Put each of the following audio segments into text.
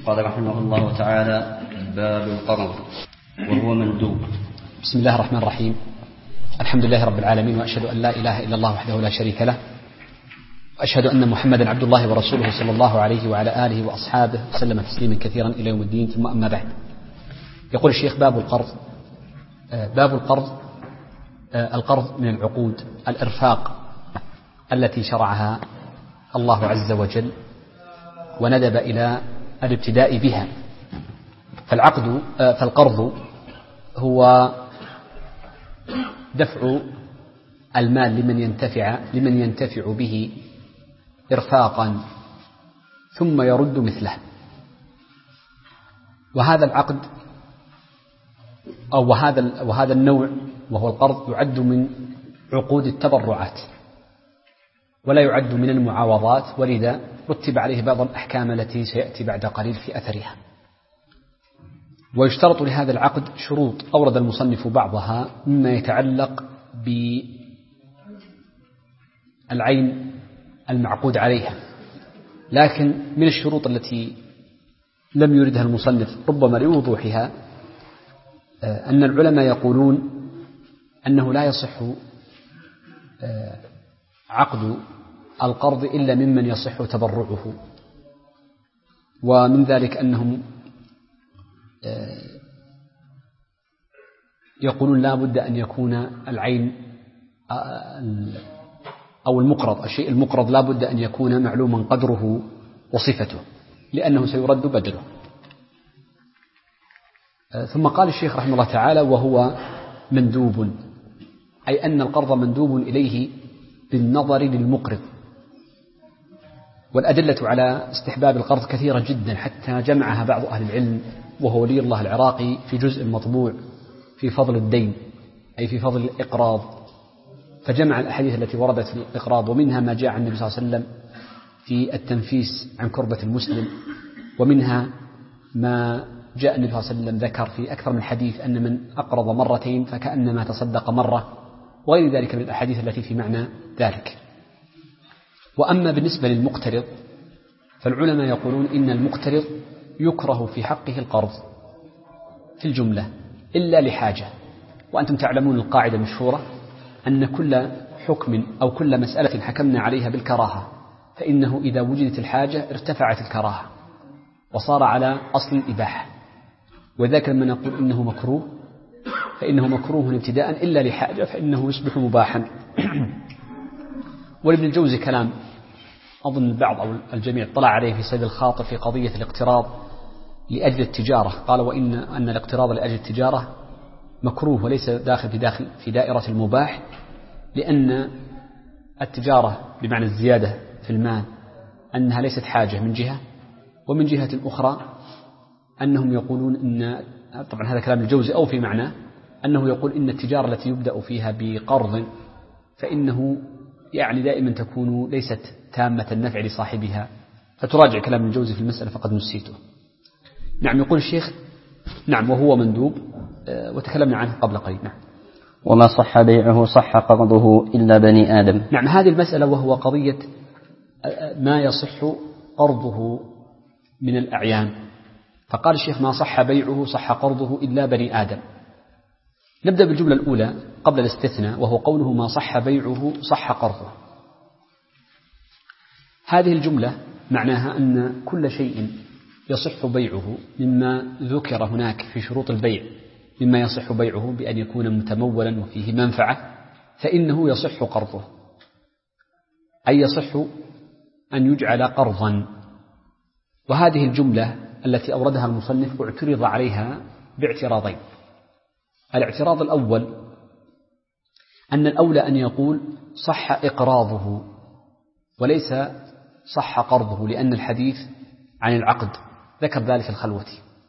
قال رحمه الله تعالى: باب القرض وهو مندوب. بسم الله الرحمن الرحيم. الحمد لله رب العالمين، وأشهد أن لا إله إلا الله وحده لا شريك له، وأشهد أن محمدا عبد الله ورسوله صلى الله عليه وعلى آله وأصحابه وسلم تسليما كثيرا إلى يوم الدين. ثم أما بعد، يقول الشيخ: باب القرض. باب القرض، القرض من العقود الإرفاق التي شرعها الله عز وجل وندب إلى الابتداء بها. فالقرض هو دفع المال لمن ينتفع به إرفاقا ثم يرد مثله. وهذا العقد أو وهذا النوع وهو القرض يعد من عقود التبرعات ولا يعد من المعاوضات، ولذا رتب عليه بعض الأحكام التي سيأتي بعد قليل في أثرها. ويشترط لهذا العقد شروط أورد المصنف بعضها مما يتعلق بالعين المعقود عليها، لكن من الشروط التي لم يردها المصنف ربما لوضوحها أن العلماء يقولون أنه لا يصح عقد القرض إلا ممن يصح تبرعه، ومن ذلك أنهم يقولون لا بد أن يكون العين أو المقرض، الشيء المقرض لا بد أن يكون معلوما قدره وصفته، لأنه سيرد بدله. ثم قال الشيخ رحمه الله تعالى: وهو مندوب، أي أن القرض مندوب إليه بالنظر للمقرض. والأدلة على استحباب القرض كثيرة جدا، حتى جمعها بعض أهل العلم وهو ولي الله العراقي في جزء مطبوع في فضل الدين، أي في فضل الإقراض، فجمع الأحاديث التي وردت في الإقراض، ومنها ما جاء عن النبي صلى الله عليه وسلم في التنفيس عن كربة المسلم، ومنها ما جاء النبي صلى الله عليه وسلم ذكر في أكثر من حديث أن من أقرض مرتين فكأنما تصدق مرة، وغير ذلك من الأحاديث التي في معنى ذلك. وأما بالنسبة للمقترض فالعلماء يقولون إن المقترض يكره في حقه القرض في الجملة إلا لحاجة. وأنتم تعلمون القاعدة المشهورة أن كل حكم أو كل مسألة حكمنا عليها بالكراهة فإنه إذا وجدت الحاجة ارتفعت الكراهة وصار على أصل الإباحة. وذاك لما نقول إنه مكروه فإنه مكروه ابتداء إلا لحاجة فإنه يصبح مباحا. ولابن الجوزي كلام أظن البعض أو الجميع طلع عليه في صيد الخاطر في قضية الاقتراض لأجل التجارة. قال: وإن الاقتراض لأجل التجارة مكروه وليس داخل في دائرة المباح، لأن التجارة بمعنى الزيادة في المال أنها ليست حاجة من جهة، ومن جهة أخرى أنهم يقولون إن، طبعا هذا كلام الجوزي أو في معناه، أنه يقول إن التجارة التي يبدأ فيها بقرض فإنه يعني دائما تكون ليست تامة النفع لصاحبها، فتراجع كلام الجوزي في المسألة فقد نسيته. نعم، يقول الشيخ: نعم، وهو مندوب، وتكلمنا عنه قبل قليل. نعم. وما صح بيعه صح قرضه إلا بني آدم. نعم، هذه المسألة وهو قضية ما يصح قرضه من الأعيان. فقال الشيخ: ما صح بيعه صح قرضه إلا بني آدم. نبدأ بالجملة الأولى قبل الاستثناء، وهو قوله: ما صح بيعه صح قرضه. هذه الجملة معناها أن كل شيء يصح بيعه مما ذكر هناك في شروط البيع، مما يصح بيعه بأن يكون متمولا وفيه منفعة، فإنه يصح قرضه، أي يصح أن يجعل قرضا. وهذه الجملة التي أوردها المصنف اعترض عليها باعتراضين. الاعتراض الأول أن الأولى أن يقول صح إقراضه وليس صح قرضه، لأن الحديث عن العقد ذكر ذلك في الخلوة.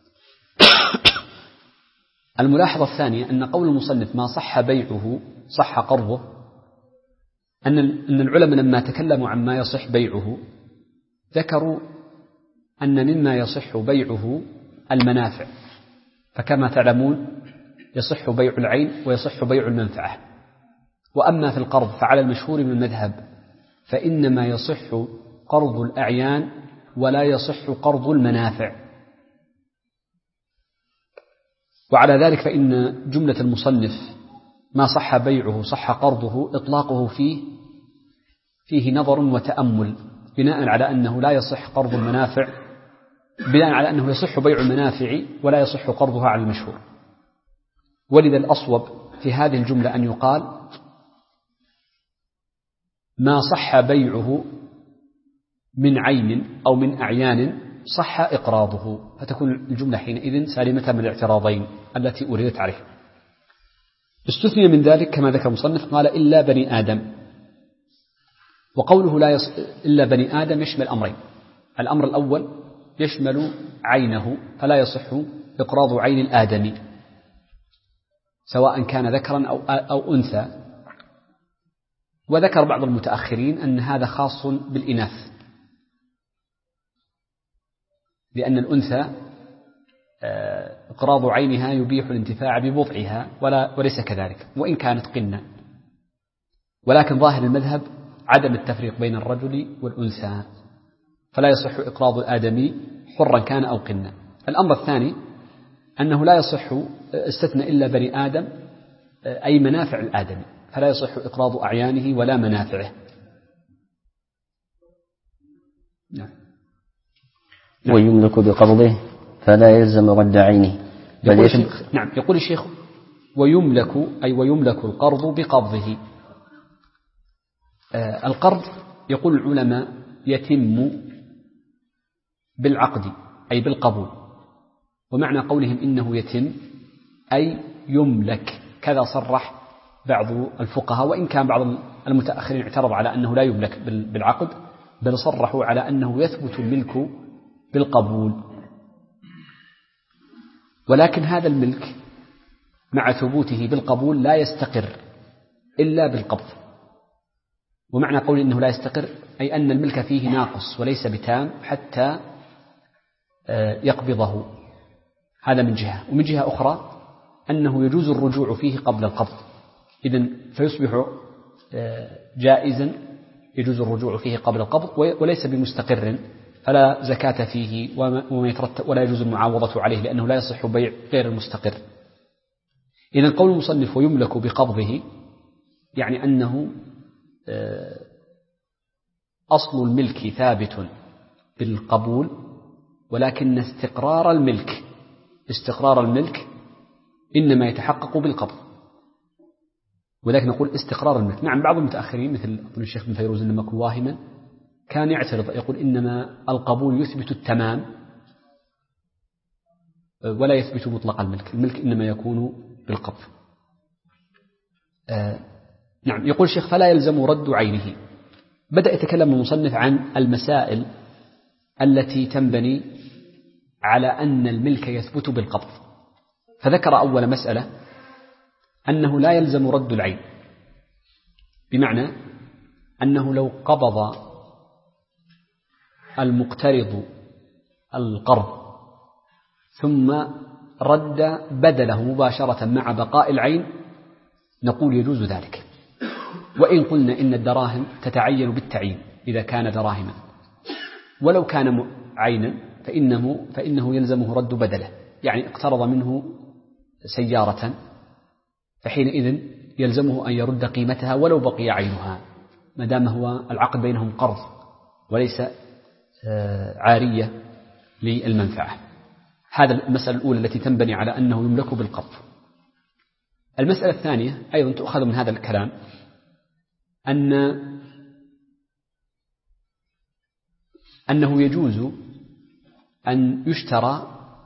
الملاحظة الثانية أن قول المصنف ما صح بيعه صح قرضه، أن العلماء لما تكلموا عن ما يصح بيعه ذكروا أن مما يصح بيعه المنافع، فكما تعلمون يصح بيع العين ويصح بيع المنفعة. وأما في القرض فعلى المشهور من المذهب فإنما يصح قرض الأعيان ولا يصح قرض المنافع، وعلى ذلك فإن جملة المصنف ما صح بيعه صح قرضه إطلاقه فيه نظر وتأمل، بناء على أنه لا يصح قرض المنافع، بناء على أنه يصح بيع المنافع ولا يصح قرضها على المشهور. ولذا الأصوب في هذه الجملة أن يقال ما صح بيعه من عين أو من أعيان صح إقراضه، فتكون الجملة حينئذ سالمة من الاعتراضين التي أريدت عليه. استثني من ذلك كما ذكر المصنف قال إلا بني آدم، وقوله إلا بني آدم يشمل أمرين. الأمر الأول يشمل عينه، فلا يصح إقراض عين الآدمي سواء كان ذكرا أو أنثى، وذكر بعض المتأخرين أن هذا خاص بالإناث، لأن الأنثى إقراض عينها يبيح الانتفاع ببضعها وليس كذلك وإن كانت قنة، ولكن ظاهر المذهب عدم التفريق بين الرجل والأنثى، فلا يصح إقراض الآدمي حرا كان أو قنة. الأمر الثاني أنه لا يصح استثنى إلا بني آدم أي منافع الآدمي، فلا يصح إقراض أعيانه ولا منافعه. نعم. ويملك بقبضه فلا يلزم رد عينه نعم. يقول الشيخ ويملك أي ويملك القرض بقبضه. القرض يقول العلماء يتم بالعقد أي بالقبول، ومعنى قولهم إنه يتم أي يملك، كذا صرح بعض الفقهاء، وإن كان بعض المتأخرين اعترض على أنه لا يملك بالعقد، بل صرحوا على أنه يثبت الملك بالقبول. ولكن هذا الملك مع ثبوته بالقبول لا يستقر إلا بالقبض. ومعنى قول إنه لا يستقر أي أن الملك فيه ناقص وليس بتام حتى يقبضه، هذا من جهة. ومن جهة أخرى أنه يجوز الرجوع فيه قبل القبض، إذن فيصبح جائزا يجوز الرجوع فيه قبل القبض، وليس بمستقر فلا زكاة فيه وما يترتب، ولا يجوز المعاوضة عليه لأنه لا يصح بيع غير المستقر. إذن قول المصنف ويملك بقبضه يعني أنه أصل الملك ثابت بالقبول، ولكن استقرار الملك إنما يتحقق بالقبض، ولكن نقول استقرار الملك. نعم بعض المتأخرين مثل الشيخ بن فيروز لما يكون واهما كان يعترض يقول إنما القبول يثبت التمام ولا يثبت مطلق الملك إنما يكون بالقبض. نعم. يقول الشيخ فلا يلزم رد عينه. بدأ يتكلم المصنف عن المسائل التي تنبني على أن الملك يثبت بالقبض، فذكر أول مسألة أنه لا يلزم رد العين، بمعنى أنه لو قبض المقترض القرض ثم رد بدله مباشرة مع بقاء العين نقول يجوز ذلك، وإن قلنا إن الدراهم تتعين بالتعيين إذا كان دراهما، ولو كان عينا فإنه يلزمه رد بدله، يعني اقترض منه سيارة فحينئذ يلزمه أن يرد قيمتها ولو بقي عينها، ما دام هو العقد بينهم قرض وليس عارية للمنفعة. هذا المسألة الأولى التي تنبني على أنه يملك بالقبض. المسألة الثانية أيضا تؤخذ من هذا الكلام أنه يجوز أن يشترى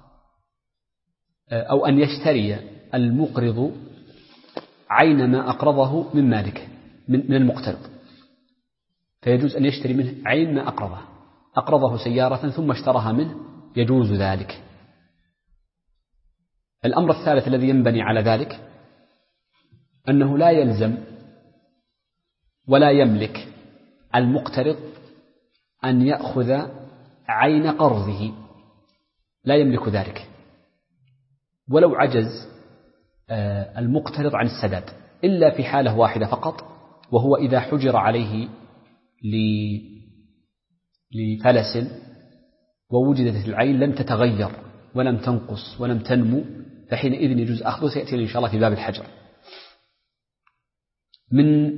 أو أن يشتري المقرض عين ما أقرضه من مالكه من المقترض، فيجوز أن يشتري منه عين ما أقرضه سيارة ثم اشتراها منه، يجوز ذلك. الأمر الثالث الذي ينبني على ذلك أنه لا يلزم ولا يملك المقترض أن يأخذ عين قرضه، لا يملك ذلك ولو عجز المقترض عن السداد، إلا في حالة واحدة فقط، وهو إذا حجر عليه لفلس ووجدت العين لم تتغير ولم تنقص ولم تنمو فحينئذ يجوز أخذه، سيأتي إن شاء الله في باب الحجر. من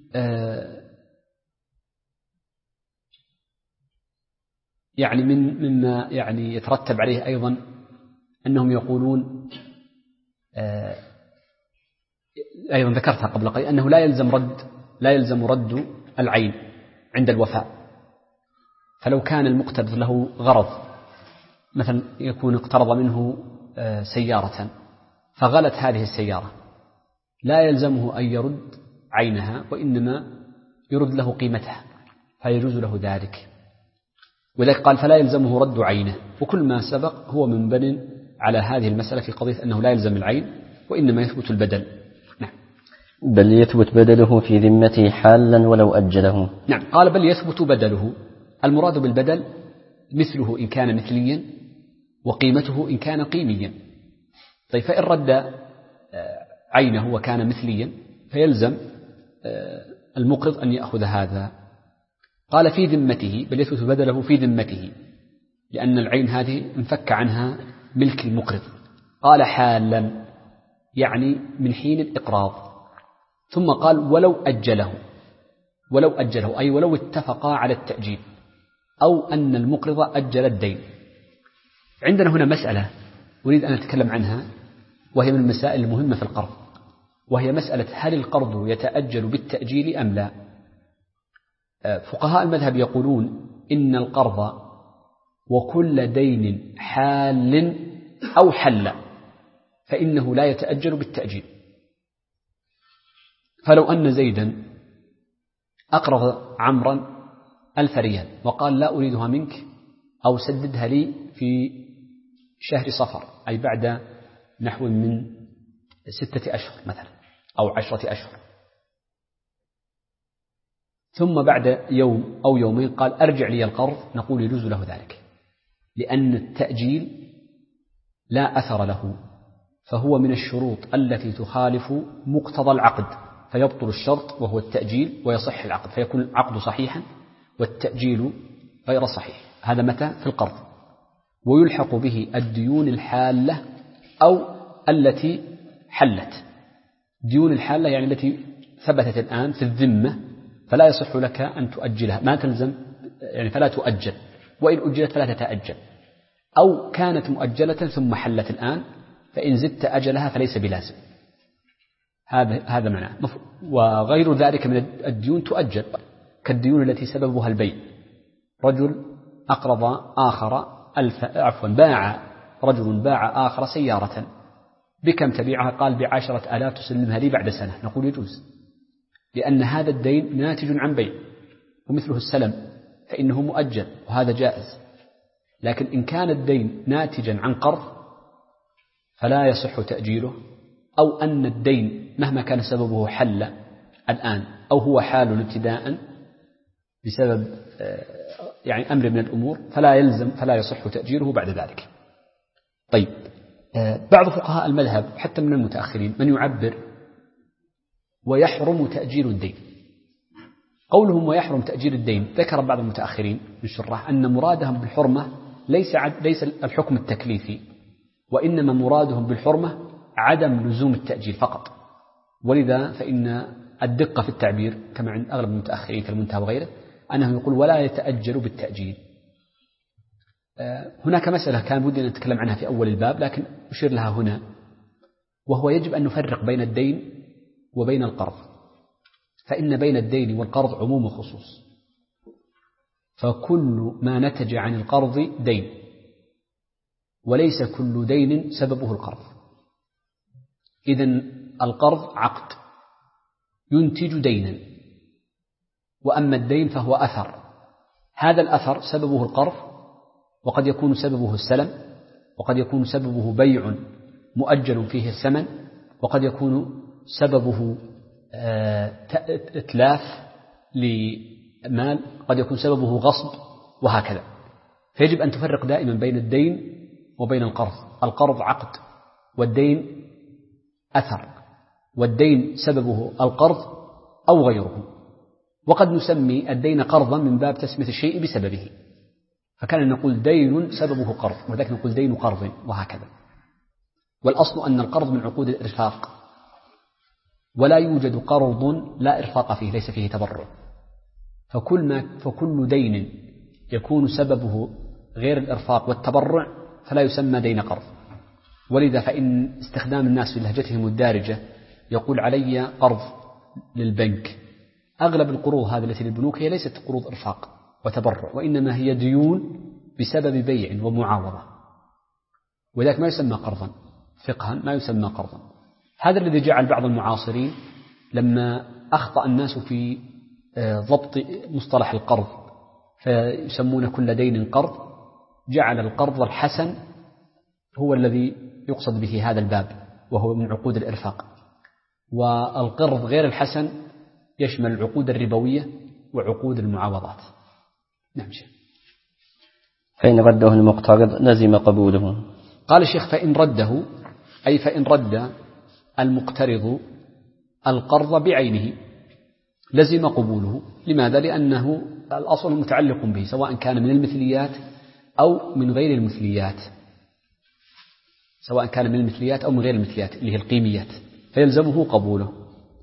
يعني مما يعني يترتب عليه أيضا أنهم يقولون أيضا ذكرتها قبل قليل أنه لا يلزم رد العين عند الوفاء. فلو كان المقترض له غرض، مثلا يكون اقترض منه سيارة فغلت هذه السيارة، لا يلزمه أن يرد عينها، وإنما يرد له قيمتها، فيجوز له ذلك. ولذلك قال فلا يلزمه رد عينه. وكل ما سبق هو منبن على هذه المسألة في قضية أنه لا يلزم العين وإنما يثبت البدل. نعم. بل يثبت بدله في ذمته حالا ولو أجله. نعم، قال بل يثبت بدله. المراد بالبدل مثله إن كان مثليا، وقيمته إن كان قيميا. طيب فإن رد عينه وكان مثليا فيلزم المقرض أن يأخذ هذا. قال في ذمته، بل يثبت بدله في ذمته، لأن العين هذه انفك عنها ملك المقرض. قال حالا يعني من حين الإقراض. ثم قال ولو أجله أي ولو اتفقا على التأجيل، أو أن المقرض أجل الدين. عندنا هنا مسألة أريد أن أتكلم عنها، وهي من المسائل المهمة في القرض، وهي مسألة هل القرض يتأجل بالتأجيل أم لا. فقهاء المذهب يقولون إن القرض وكل دين حال أو حل فإنه لا يتأجل بالتأجيل. فلو أن زيدا أقرض عمرا 1000 ريال وقال لا أريدها منك، أو سددها لي في شهر صفر، أي بعد نحو من 6 أشهر مثلا أو 10 أشهر، ثم بعد يوم أو يومين قال أرجع لي القرض، نقول يجوز له ذلك، لأن التأجيل لا أثر له، فهو من الشروط التي تخالف مقتضى العقد، فيبطل الشرط وهو التأجيل ويصح العقد، فيكون العقد صحيحا والتأجيل غير صحيح. هذا متى؟ في القرض. ويلحق به الديون الحالة أو التي حلت. ديون الحالة يعني التي ثبتت الآن في الذمة، فلا يصح لك أن تؤجلها، ما تلزم يعني فلا تؤجل، وإن أجلت فلا تتأجل. أو كانت مؤجلة ثم حلت الآن، فإن زدت أجلها فليس بلازم. هذا معناه. وغير ذلك من الديون تؤجل، كالديون التي سببها البيع. رجل أقرض آخر باع رجل باع آخر سيارة، بكم تبيعها؟ قال ب10,000 تسلمها لي بعد سنة، نقول يجوز، لأن هذا الدين ناتج عن بيع، ومثله السلم فإنه مؤجل وهذا جائز. لكن إن كان الدين ناتجا عن قرض فلا يصح تأجيله، أو أن الدين مهما كان سببه حل الآن، أو هو حال ابتداء بسبب يعني أمر من الأمور، فلا يصح تأجيله بعد ذلك. طيب، بعض فقهاء المذهب حتى من المتأخرين من يعبر ويحرم تأجيل الدين. قولهم ويحرم تأجيل الدين، ذكر بعض المتأخرين من الشراح أن مرادهم بالحرمة ليس الحكم التكليفي، وإنما مرادهم بالحرمة عدم لزوم التأجيل فقط. ولذا فإن الدقة في التعبير كما عند أغلب المتأخرين كالمنتهى وغيره أنه يقول ولا يتأجل بالتأجيل. هناك مسألة كان بدي أن نتكلم عنها في أول الباب لكن أشير لها هنا، وهو يجب أن نفرق بين الدين وبين القرض، فإن بين الدين والقرض عموم وخصوص، فكل ما نتج عن القرض دين، وليس كل دين سببه القرض. إذن القرض عقد ينتج دينا، وأما الدين فهو أثر، هذا الأثر سببه القرض، وقد يكون سببه السلم، وقد يكون سببه بيع مؤجل فيه الثمن، وقد يكون سببه إتلاف لمال، قد يكون سببه غصب، وهكذا. فيجب أن تفرق دائما بين الدين وبين القرض. القرض عقد، والدين أثر، والدين سببه القرض أو غيره. وقد نسمي الدين قرضا من باب تسمية الشيء بسببه، فكان نقول دين سببه قرض، وذلك نقول دين قرض، وهكذا. والأصل أن القرض من عقود الإرفاق، ولا يوجد قرض لا إرفاق فيه، ليس فيه تبرع. فكل دين يكون سببه غير الإرفاق والتبرع فلا يسمى دين قرض. ولذا فإن استخدام الناس في لهجتهم الدارجة يقول علي قرض للبنك، أغلب القروض هذه التي للبنوك هي ليست قروض إرفاق وتبرع، وإنما هي ديون بسبب بيع ومعاوضة، وذلك ما يسمى قرضا فقها، ما يسمى قرضا. هذا الذي جعل بعض المعاصرين لما أخطأ الناس في ضبط مصطلح القرض فيسمون كل دين قرض، جعل القرض الحسن هو الذي يقصد به هذا الباب، وهو من عقود الإرفاق. والقرض غير الحسن يشمل العقود الربوية وعقود المعاوضات. نعم شيخ. فإن رده المقترض لزم قبوله. قال الشيخ فإن رده، أي فإن رد المقترض القرض بعينه لزم قبوله. لماذا؟ لأنه الأصل متعلق به، سواء كان من المثليات أو من غير المثليات، سواء كان من المثليات أو من غير المثليات اللي هي القيميات، فيلزمه قبوله.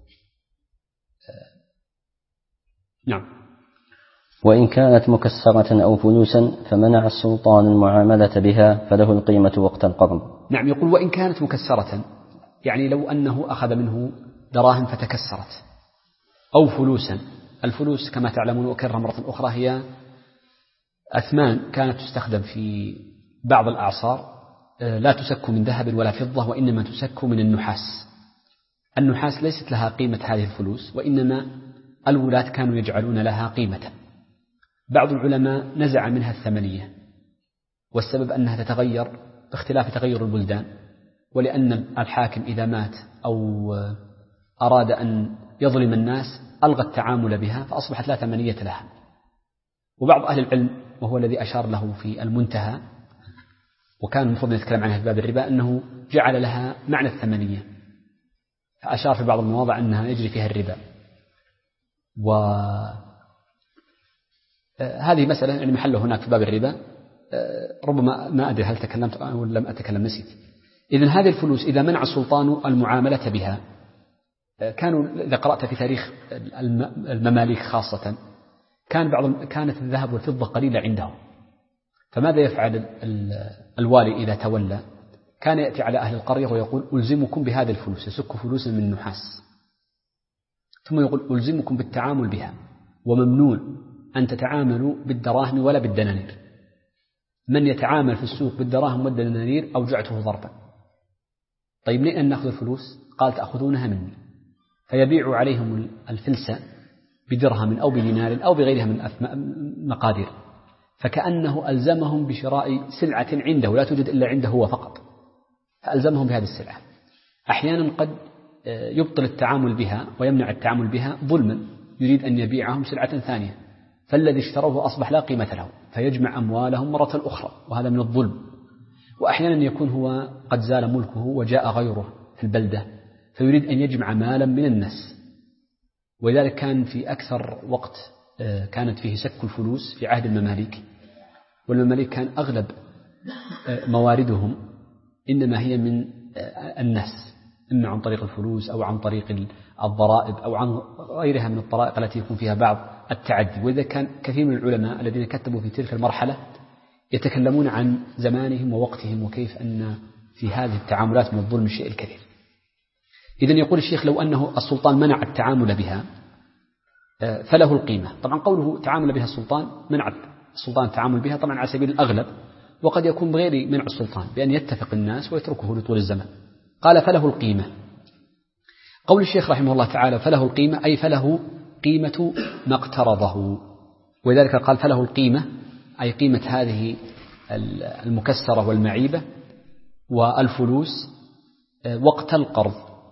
نعم. وإن كانت مكسرة أو فلوسا فمنع السلطان المعاملة بها فله القيمة وقت القرض. نعم، يقول وإن كانت مكسرة، يعني لو أنه أخذ منه دراهم فتكسرت، أو فلوسا. الفلوس كما تعلمون وأكرر مرة أخرى هي أثمان كانت تستخدم في بعض الأعصار، لا تسك من ذهب ولا فضة، وإنما تسك من النحاس. النحاس ليست لها قيمة هذه الفلوس، وإنما الولاة كانوا يجعلون لها قيمة. بعض العلماء نزع منها الثمنية، والسبب أنها تتغير باختلاف تغير البلدان، ولأن الحاكم إذا مات أو أراد أن يظلم الناس ألغى التعامل بها، فأصبحت لا ثمنية لها. وبعض أهل العلم، وهو الذي أشار له في المنتهى وكان المفروض نتكلم عنها في باب الربا، أنه جعل لها معنى الثمنية، فأشار في بعض المواضع أنها يجري فيها الربا. وهذه مسألة يعني محله هناك في باب الربا، ربما ما أدري هل تكلمت أو لم أتكلم، نسيت. إذن هذه الفلوس إذا منع السلطان المعاملة بها، كانوا إذا قرأت في تاريخ المماليك خاصة كانت الذهب والفضة قليلة عندهم، فماذا يفعل الوالي إذا تولى؟ كان يأتي على أهل القرية ويقول ألزمكم بهذه الفلوس، يسك فلوسا من نحاس، ثم يقول ألزمكم بالتعامل بها، وممنوع أن تتعاملوا بالدراهم ولا بالدنانير. من يتعامل في السوق بالدراهم والدنانير أوجعته ضربا. طيب منين أن نأخذ الفلوس؟ قال تأخذونها مني، فيبيع عليهم الفلسة بدرهم أو بدينار أو بغيرها من مقادير، فكأنه ألزمهم بشراء سلعة عنده لا توجد إلا عنده هو فقط، فألزمهم بهذه السلعة. أحيانا قد يبطل التعامل بها ويمنع التعامل بها ظلما، يريد أن يبيعهم سلعة ثانية، فالذي اشتروه أصبح لا قيمة له، فيجمع أموالهم مرة أخرى، وهذا من الظلم. وأحيانا يكون هو قد زال ملكه وجاء غيره في البلدة، فيريد أن يجمع مالا من الناس. ولذلك كان في أكثر وقت كانت فيه سك الفلوس في عهد المماليك، والمماليك كان أغلب مواردهم إنما هي من الناس، إما عن طريق الفلوس أو عن طريق الضرائب أو عن غيرها من الطرائق التي يكون فيها بعض التعدي. وإذا كان كثير من العلماء الذين كتبوا في تلك المرحلة يتكلمون عن زمانهم ووقتهم وكيف أن في هذه التعاملات من الظلم الشيء الكثير. إذن يقول الشيخ لو أنه السلطان منع التعامل بها فله القيمة. طبعا قوله تعامل بها السلطان، منع السلطان التعامل بها طبعا على سبيل الأغلب، وقد يكون بغير منع السلطان بأن يتفق الناس ويتركه لطول الزمن. قال فله القيمة. قول الشيخ رحمه الله تعالى فله القيمة، أي فله قيمة ما اقترضه، ولذلك قال فله القيمة أي قيمة هذه المكسرة والمعيبة والفلوس وقت القرض.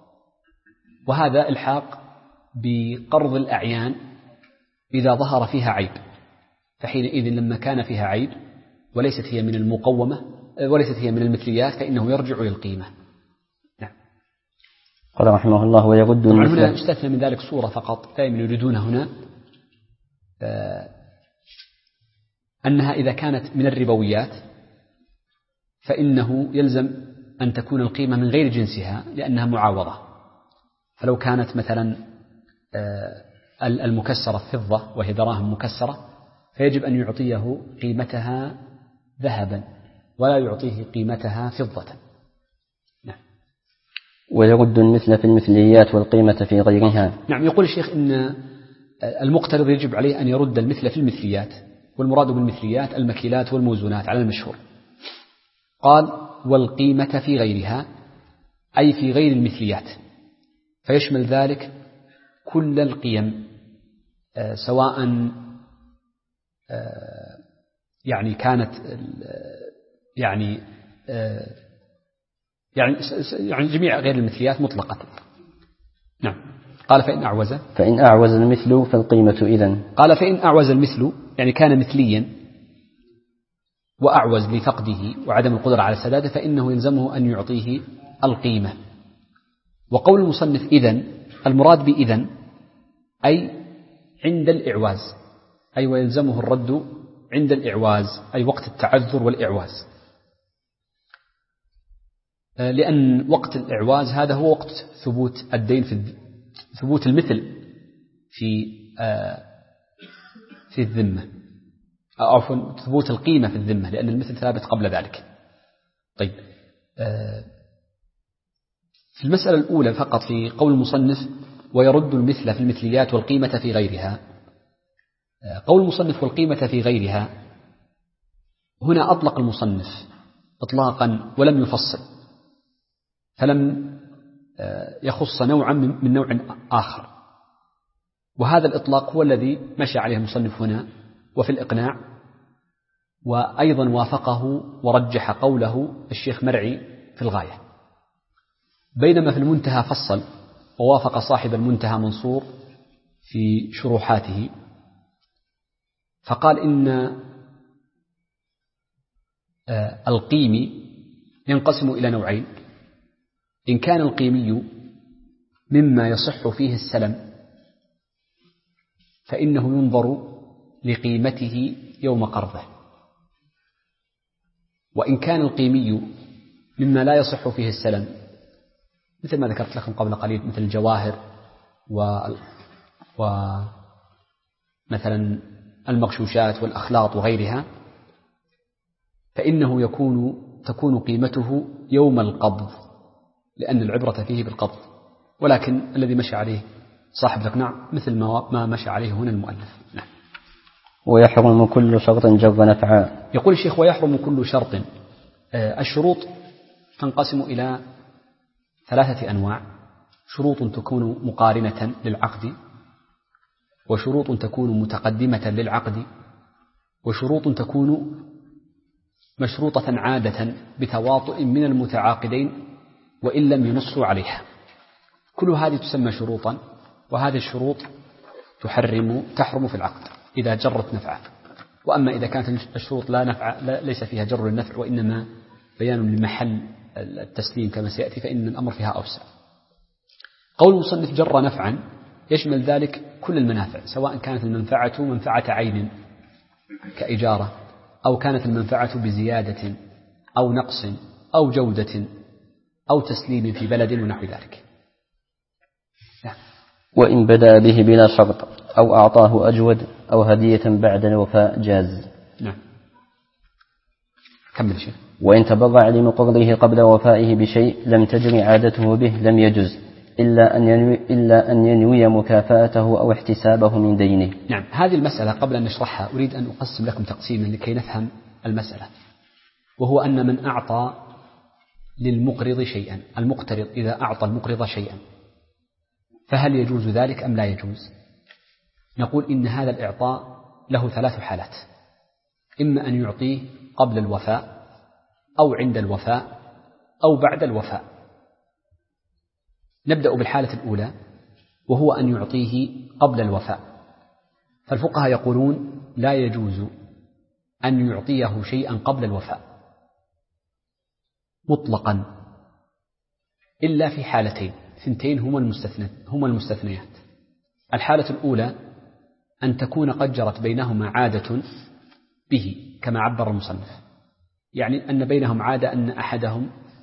وهذا الحاق بقرض الأعيان إذا ظهر فيها عيب، فحينئذ لما كان فيها عيب وليست هي من المقومة وليست هي من المثليات فإنه يرجع للقيمة. نعم. قال رحمه الله ويرد هنا استثنى من ذلك صورة فقط، دائما يريدون هنا أنها إذا كانت من الربويات فإنه يلزم أن تكون القيمة من غير جنسها لأنها معاوضة. فلو كانت مثلا المكسرة فضة وهي دراهم مكسرة فيجب أن يعطيه قيمتها ذهبا ولا يعطيه قيمتها فضة. نعم. ويرد المثل في المثليات والقيمة في غيرها. نعم. يقول الشيخ إن المقترض يجب عليه أن يرد المثل في المثليات، والمراد بالمثليات المكيلات والموزونات على المشهور. قال والقيمة في غيرها أي في غير المثليات، فيشمل ذلك كل القيم سواء يعني كانت يعني جميع غير المثليات مطلقة. نعم. قال فإن أعوز المثل فالقيمة إذن. قال فإن أعوز المثل يعني كان مثليا وأعوز لفقده وعدم القدرة على السداد فإنه يلزمه أن يعطيه القيمة. وقول المصنف إذن المراد بإذن أي عند الإعواز، أي ويلزمه الرد عند الإعواز أي وقت التعذر والإعواز، لأن وقت الإعواز هذا هو وقت ثبوت الدين في ثبوت المثل في الذمة، أو ثبوت القيمة في الذمة، لأن المثل ثابت قبل ذلك. طيب، في المسألة الأولى فقط في قول المصنف ويرد المثل في المثليات والقيمة في غيرها، قول المصنف والقيمة في غيرها هنا أطلق المصنف إطلاقا ولم يفصل، فلم يخص نوعا من نوع آخر، وهذا الإطلاق هو الذي مشى عليه المصنف هنا وفي الإقناع، وأيضا وافقه ورجح قوله الشيخ مرعي في الغاية، بينما في المنتهى فصل ووافق صاحب المنتهى منصور في شروحاته فقال إن القيمي ينقسم إلى نوعين: إن كان القيمي مما يصح فيه السلم فإنه ينظر لقيمته يوم قرضه، وإن كان القيمي مما لا يصح فيه السلم مثل ما ذكرت لكم قبل قليل مثل الجواهر ومثلا المغشوشات والأخلاط وغيرها، فإنه تكون قيمته يوم القبض، لأن العبرة فيه بالقبض. ولكن الذي مشى عليه صاحب الإقناع مثل ما مشى عليه هنا المؤلف. نعم. ويحرم كل شرط جر نفعا. يقول الشيخ ويحرم كل شرط. الشروط تنقسم إلى 3 أنواع: شروط تكون مقارنة للعقد، وشروط تكون متقدمة للعقد، وشروط تكون مشروطة عادة بتواطؤ من المتعاقدين وإن لم ينصوا عليها. كل هذه تسمى شروطا، وهذه الشروط تحرم في العقد إذا جرت نفعا. وأما إذا كانت الشروط لا نفع ليس فيها جر النفع وإنما بيان لمحل التسليم كما سيأتي فإن الأمر فيها أوسع. قول المصنف جر نفعا يشمل ذلك كل المنافع، سواء كانت المنفعة منفعة عين كإجارة، أو كانت المنفعة بزيادة أو نقص أو جودة أو تسليم في بلد ونحو ذلك. وإن بدأ به بلا شرط أو أعطاه أجود أو هدية بعد الوفاء جاز. نعم. كمل شيء. وإن تبرع لمقرضه قبل وفائه بشيء لم تجري عادته به لم يجز إلا أن ينوي مكافأته أو احتسابه من دينه. نعم. هذه المسألة قبل أن نشرحها أريد أن أقسم لكم تقسيما لكي نفهم المسألة، وهو أن من أعطى للمقرض شيئا، المقترض إذا أعطى المقرض شيئا فهل يجوز ذلك أم لا يجوز؟ نقول إن هذا الإعطاء له 3 حالات: إما أن يعطيه قبل الوفاء أو عند الوفاء أو بعد الوفاء. نبدأ بالحالة الأولى وهو أن يعطيه قبل الوفاء، فالفقهاء يقولون لا يجوز أن يعطيه شيئا قبل الوفاء مطلقا إلا في حالتين 2 هما المستثنيات. الحالة الأولى أن تكون قد جرت بينهما عادة به كما عبر المصنف، يعني أن بينهم عادة أن أحدهم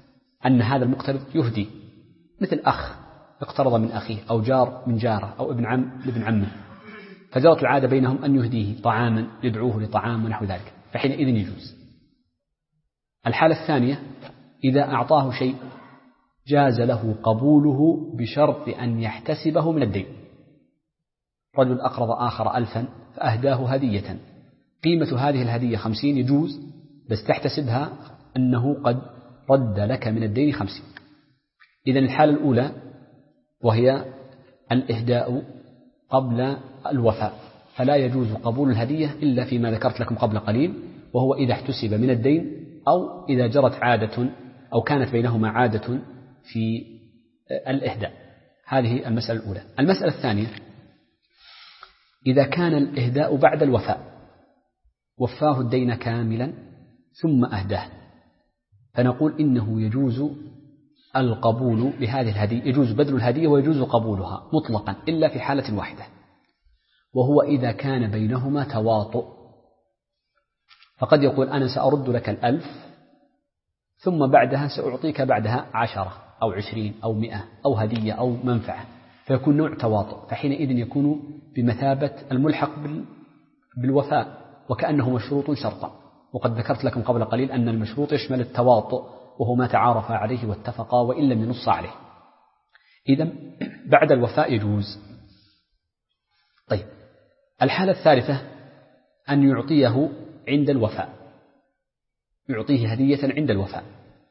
أن هذا المقترض يهدي، مثل أخ اقترض من أخيه أو جار من جاره أو ابن عم لابن عمه، فجرت العادة بينهم أن يهديه طعاما، يدعوه لطعام ونحو ذلك، فحينئذ يجوز. الحالة الثانية إذا أعطاه شيء جاز له قبوله بشرط أن يحتسبه من الدين. رجل أقرض آخر 1000 فأهداه هدية، قيمة هذه الهدية 50، يجوز، بس تحتسبها أنه قد رد لك من الدين 50. إذن الحالة الأولى وهي الإهداء قبل الوفاء، فلا يجوز قبول الهدية إلا فيما ذكرت لكم قبل قليل، وهو إذا احتسب من الدين أو إذا جرت عادة أو كانت بينهما عادة في الإهداء. هذه المسألة الأولى. المسألة الثانية إذا كان الإهداء بعد الوفاء، وفاه الدين كاملا ثم أهداه، فنقول إنه يجوز القبول لهذه الهدية، يجوز بذل الهدية ويجوز قبولها مطلقا إلا في حالة واحدة، وهو إذا كان بينهما تواطؤ. فقد يقول أنا سأرد لك 1000 ثم بعدها سأعطيك بعدها 10 أو 20 أو 100 أو هدية أو منفعة، فيكون نوع تواطؤ، فحينئذ يكون بمثابة الملحق بالوفاء وكأنه مشروط شرطا. وقد ذكرت لكم قبل قليل أن المشروط يشمل التواطؤ وهو ما تعارفا عليه واتفقا وإن لم ينص عليه. إذن بعد الوفاء يجوز. طيب، الحالة الثالثة أن يعطيه عند الوفاء، يعطيه هدية عند الوفاء،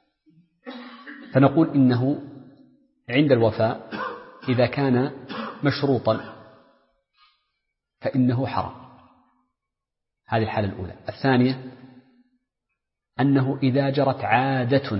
فنقول إنه عند الوفاء إذا كان مشروطا فإنه حرام. هذه الحالة الأولى. الثانية أنه إذا جرت عادة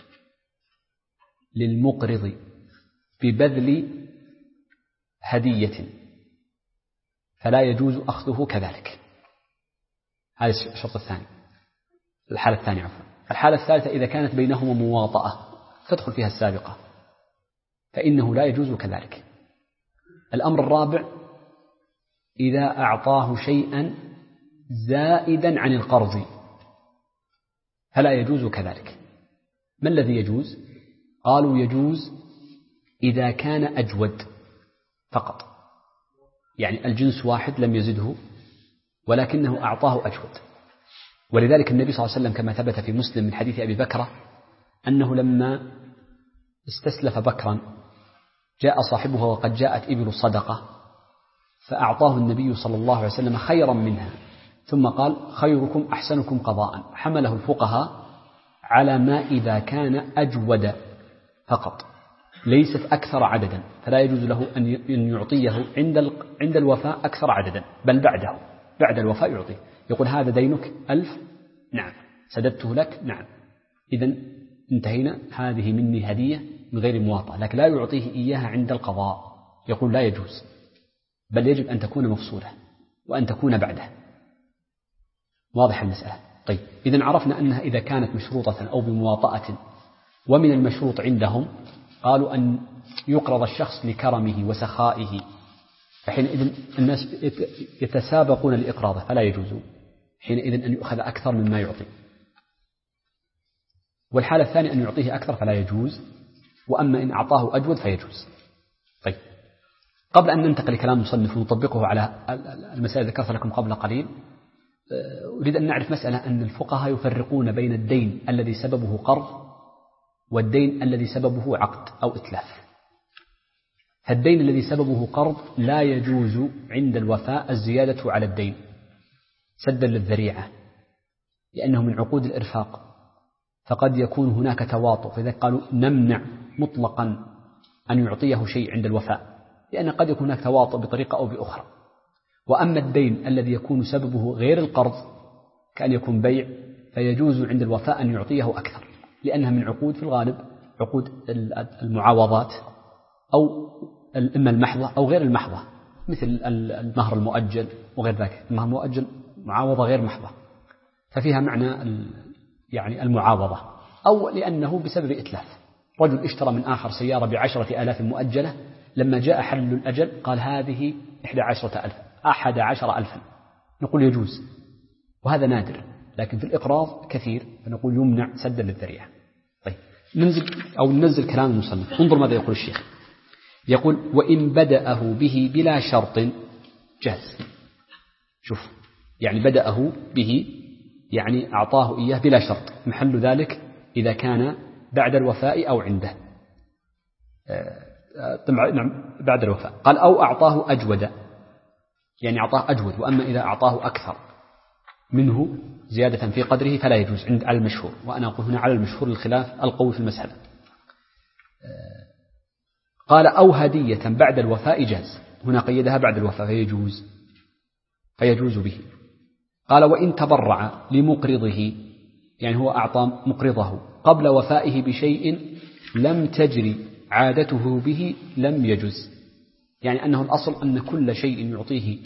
للمقرض ببذل هدية فلا يجوز أخذه كذلك. هذا الشرط الثاني، الحالة الثانية عفوا. الحالة الثالثة إذا كانت بينهما مواطأة تدخل فيها السابقة فإنه لا يجوز كذلك. الأمر الرابع إذا أعطاه شيئا زائدا عن القرض فلا يجوز كذلك. ما الذي يجوز؟ قالوا يجوز إذا كان أجود فقط، يعني الجنس واحد لم يزده ولكنه أعطاه أجود. ولذلك النبي صلى الله عليه وسلم كما ثبت في مسلم من حديث أبي بكرة أنه لما استسلف بكرا جاء صاحبه وقد جاءت إبل صدقة فأعطاه النبي صلى الله عليه وسلم خيرا منها، ثم قال خيركم أحسنكم قضاء. حمله الفقهاء على ما إذا كان أجود فقط ليست أكثر عددا، فلا يجوز له أن يعطيه عند الوفاء أكثر عددا، بل بعد الوفاء يعطيه. يقول هذا دينك 1000، نعم. سددته لك، نعم. إذن انتهينا، هذه مني هدية من غير مواطأة، لكن لا يعطيه إياها عند القضاء. يقول لا يجوز، بل يجب أن تكون مفصولة وأن تكون بعده. واضح المسألة؟ طيب، إذن عرفنا أنها إذا كانت مشروطة أو بمواطأة. ومن المشروط عندهم قالوا أن يقرض الشخص لكرمه وسخائه، فحينئذ الناس يتسابقون لإقراضه فلا يجوز حينئذ أن يؤخذ أكثر مما يعطي. والحالة الثانية أن يعطيه أكثر فلا يجوز، وأما إن أعطاه أجود فيجوز. طيب، قبل أن ننتقل لكلام المصنف ونطبقه على المسائل ذكرت لكم قبل قليل، أريد أن نعرف مسألة، أن الفقهاء يفرقون بين الدين الذي سببه قرض والدين الذي سببه عقد أو إتلاف. فالدين الذي سببه قرض لا يجوز عند الوفاء الزيادة على الدين سدا للذريعة، لأنه من عقود الإرفاق، فقد يكون هناك تواطؤ، فلذلك قالوا نمنع مطلقا أن يعطيه شيء عند الوفاء، لأن قد يكون هناك تواطؤ بطريقة أو بأخرى. وأما الدين الذي يكون سببه غير القرض كأن يكون بيع، فيجوز عند الوفاء أن يعطيه أكثر، لأنها من عقود في الغالب عقود المعاوضات، أو إما المحضة أو غير المحضة، مثل المهر المؤجل وغير ذلك. المهر المؤجل معاوضة غير محضة، ففيها معنى يعني المعاوضة، أو لأنه بسبب إتلاف. رجل اشترى من آخر سيارة ب10,000 مؤجلة، لما جاء حل الأجل قال هذه 11,000، نقول يجوز، وهذا نادر، لكن في الإقراض كثير، فنقول يمنع سدا للذريعة. طيب، ننزل كلام المصنف. انظر ماذا يقول الشيخ. يقول وإن بدأه به بلا شرط جاز. شوف، يعني بدأه به يعني أعطاه إياه بلا شرط، محل ذلك إذا كان بعد الوفاء أو عنده. نعم بعد الوفاء. قال أو أعطاه أجود، يعني أعطاه أجود. وأما إذا أعطاه أكثر منه زيادة في قدره فلا يجوز عند على المشهور. وأنا أقول هنا على المشهور الخلاف القوي في المسألة. قال أو هدية بعد الوفاء جاز، هنا قيدها بعد الوفاء فيجوز به. قال وإن تبرع لمقرضه، يعني هو أعطى مقرضه قبل وفائه بشيء لم تجري عادته به لم يجز، يعني أنه الأصل أن كل شيء يعطيه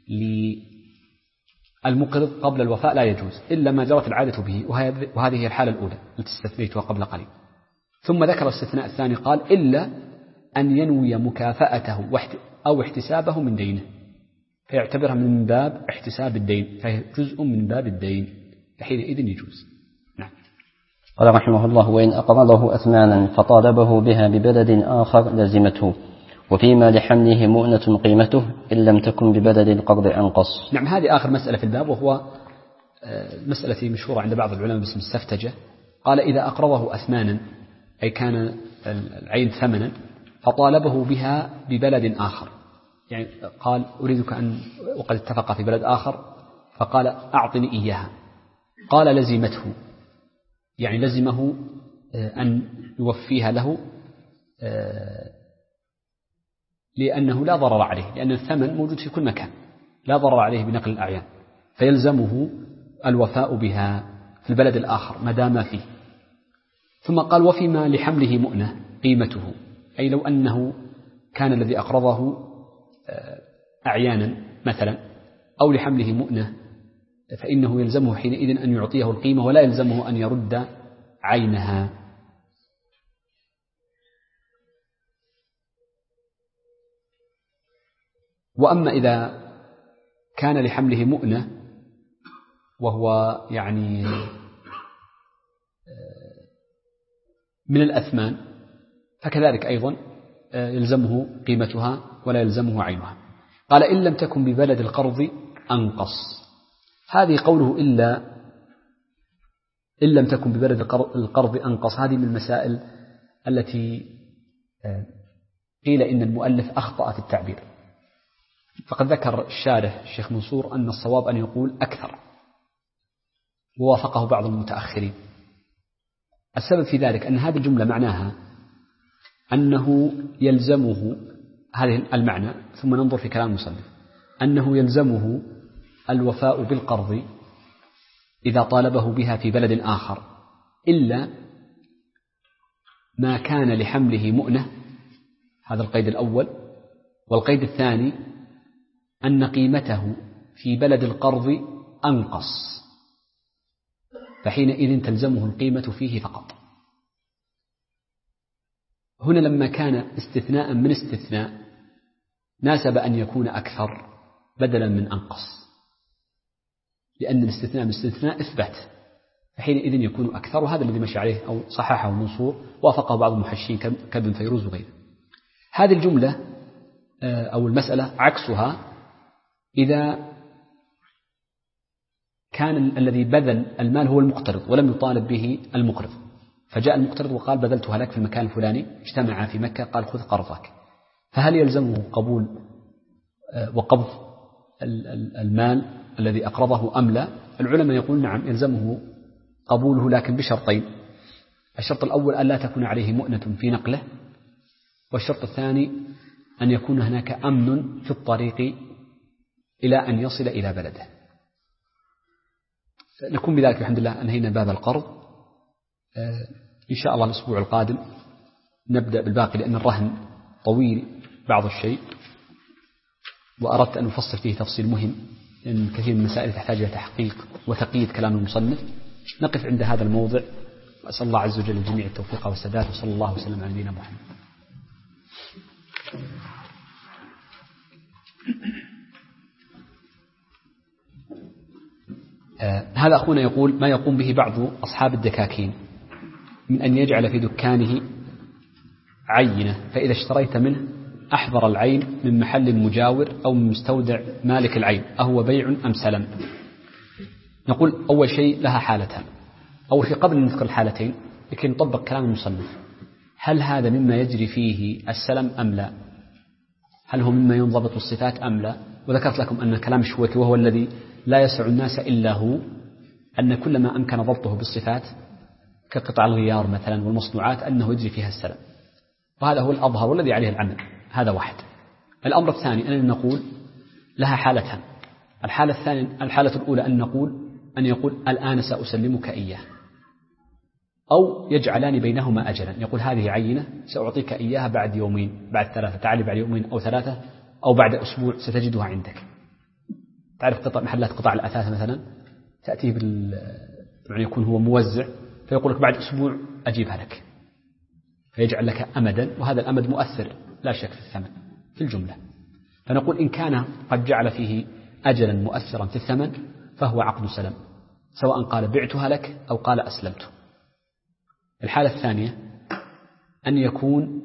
للمقرض قبل الوفاء لا يجوز إلا ما جرت العادة به، وهذه هي الحالة الأولى التي استثنيتها قبل قليل. ثم ذكر الاستثناء الثاني قال إلا أن ينوي مكافأته أو احتسابه من دينه، فيعتبرها من باب احتساب الدين، فهي جزء من باب الدين، فحينئذ يجوز. نعم. قال رحمه الله وإن أقرضه أثمانا فطالبه بها ببلد آخر لزمته، وفيما لحمله مؤنة قيمته إن لم تكن ببلد القرض أنقص. نعم، هذه آخر مسألة في الباب، وهو مسألة مشهورة عند بعض العلماء باسم السفتجة. قال إذا أقرضه أثمانا أي كان العين ثمنا فطالبه بها ببلد آخر، يعني قال أريدك أن، وقد اتفق في بلد آخر فقال أعطني إياها، قال لزمته، يعني لزمه أن يوفيها له لأنه لا ضرر عليه، لأن الثمن موجود في كل مكان لا ضرر عليه بنقل الأعيان، فيلزمه الوفاء بها في البلد الآخر ما دام فيه. ثم قال وفيما لحمله مؤنة قيمته، أي لو أنه كان الذي أقرضه أعيانا مثلا أو لحمله مؤنة فإنه يلزمه حينئذ أن يعطيه القيمة ولا يلزمه أن يرد عينها. وأما إذا كان لحمله مؤنة وهو يعني من الأثمان فكذلك أيضا يلزمه قيمتها ولا يلزمه عينها. قال إن لم تكن ببلد القرض أنقص، هذه قوله إلا إن لم تكن ببلد القرض أنقص، هذه من المسائل التي قيل إن المؤلف أخطأ في التعبير، فقد ذكر الشارح الشيخ منصور أن الصواب أن يقول أكثر، ووافقه بعض المتأخرين. السبب في ذلك أن هذه الجملة معناها أنه يلزمه هذه المعنى، ثم ننظر في كلام المصنف، أنه يلزمه الوفاء بالقرض إذا طالبه بها في بلد آخر إلا ما كان لحمله مؤنة، هذا القيد الأول. والقيد الثاني أن قيمته في بلد القرض أنقص، فحينئذ تلزمه القيمة فيه فقط. هنا لما كان استثناء من استثناء ناسب أن يكون أكثر بدلا من أنقص، لأن الاستثناء من استثناء إثبات، فحينئذ يكون أكثر، وهذا الذي مشي عليه أو صححه منصور وافقه بعض المحشين كابن فيروز وغيره. هذه الجملة أو المسألة عكسها إذا كان الذي بذل المال هو المقترض ولم يطالب به المقرض، فجاء المقترض وقال بذلتها لك في المكان الفلاني، اجتمع في مكة قال خذ قرضك، فهل يلزمه قبول وقبض المال الذي أقرضه أم لا؟ العلماء يقول نعم يلزمه قبوله، لكن بشرطين. الشرط الأول أن لا تكون عليه مؤنة في نقله، والشرط الثاني أن يكون هناك أمن في الطريق إلى أن يصل إلى بلده. نكون بذلك الحمد لله أنهينا باب القرض. إن شاء الله الأسبوع القادم نبدأ بالباقي، لأن الرهن طويل بعض الشيء، وأردت أن أفصل فيه تفصيل مهم، لأن كثير من المسائل تحتاج إلى تحقيق وتقييد كلام المصنف. نقف عند هذا الموضع، وأسأل الله عز وجل الجميع التوفيق والسداد، وصلى الله وسلم على نبينا محمد. هذا أخونا يقول ما يقوم به بعض أصحاب الدكاكين من أن يجعل في دكانه عينة، فإذا اشتريت منه أحضر العين من محل مجاور أو من مستودع مالك العين، أهو بيع أم سلم؟ نقول أول شيء لها حالتان. أول شيء قبل أن نذكر الحالتين لكي نطبق كلام المصنف، هل هذا مما يجري فيه السلم أم لا؟ هل هو مما ينضبط الصفات أم لا؟ وذكرت لكم أن كلام الشويكي وهو الذي لا يسع الناس إلا هو أن كل ما أمكن ضبطه بالصفات كقطع الغيار مثلا والمصنوعات أنه يجري فيها السلم، وهذا هو الأظهر والذي عليه العمل. هذا واحد. الأمر الثاني أننا نقول لها حالتان. الحالة الأولى أن يقول الآن سأسلمك إياه، أو يجعلان بينهما أجلا، يقول هذه عينة سأعطيك إياها بعد يومين، بعد ثلاثة، تعالي بعد يومين أو ثلاثة، أو بعد أسبوع ستجدها عندك. تعرف محلات قطع الأثاث مثلا تأتيه يعني يكون هو موزع فيقول لك بعد أسبوع أجيبها لك، فيجعل لك أمدا، وهذا الأمد مؤثر لا شك في الثمن في الجملة. فنقول إن كان قد جعل فيه أجلا مؤثرا في الثمن فهو عقد سلم، سواء قال بعتها لك أو قال أسلمته. الحالة الثانية أن يكون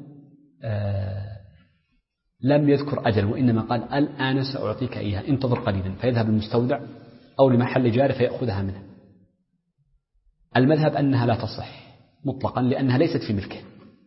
لم يذكر أجل وإنما قال الآن سأعطيك إياها، انتظر قليلا، فيذهب المستودع أو لمحل جاره فيأخذها منه. المذهب أنها لا تصح مطلقا لأنها ليست في ملكه،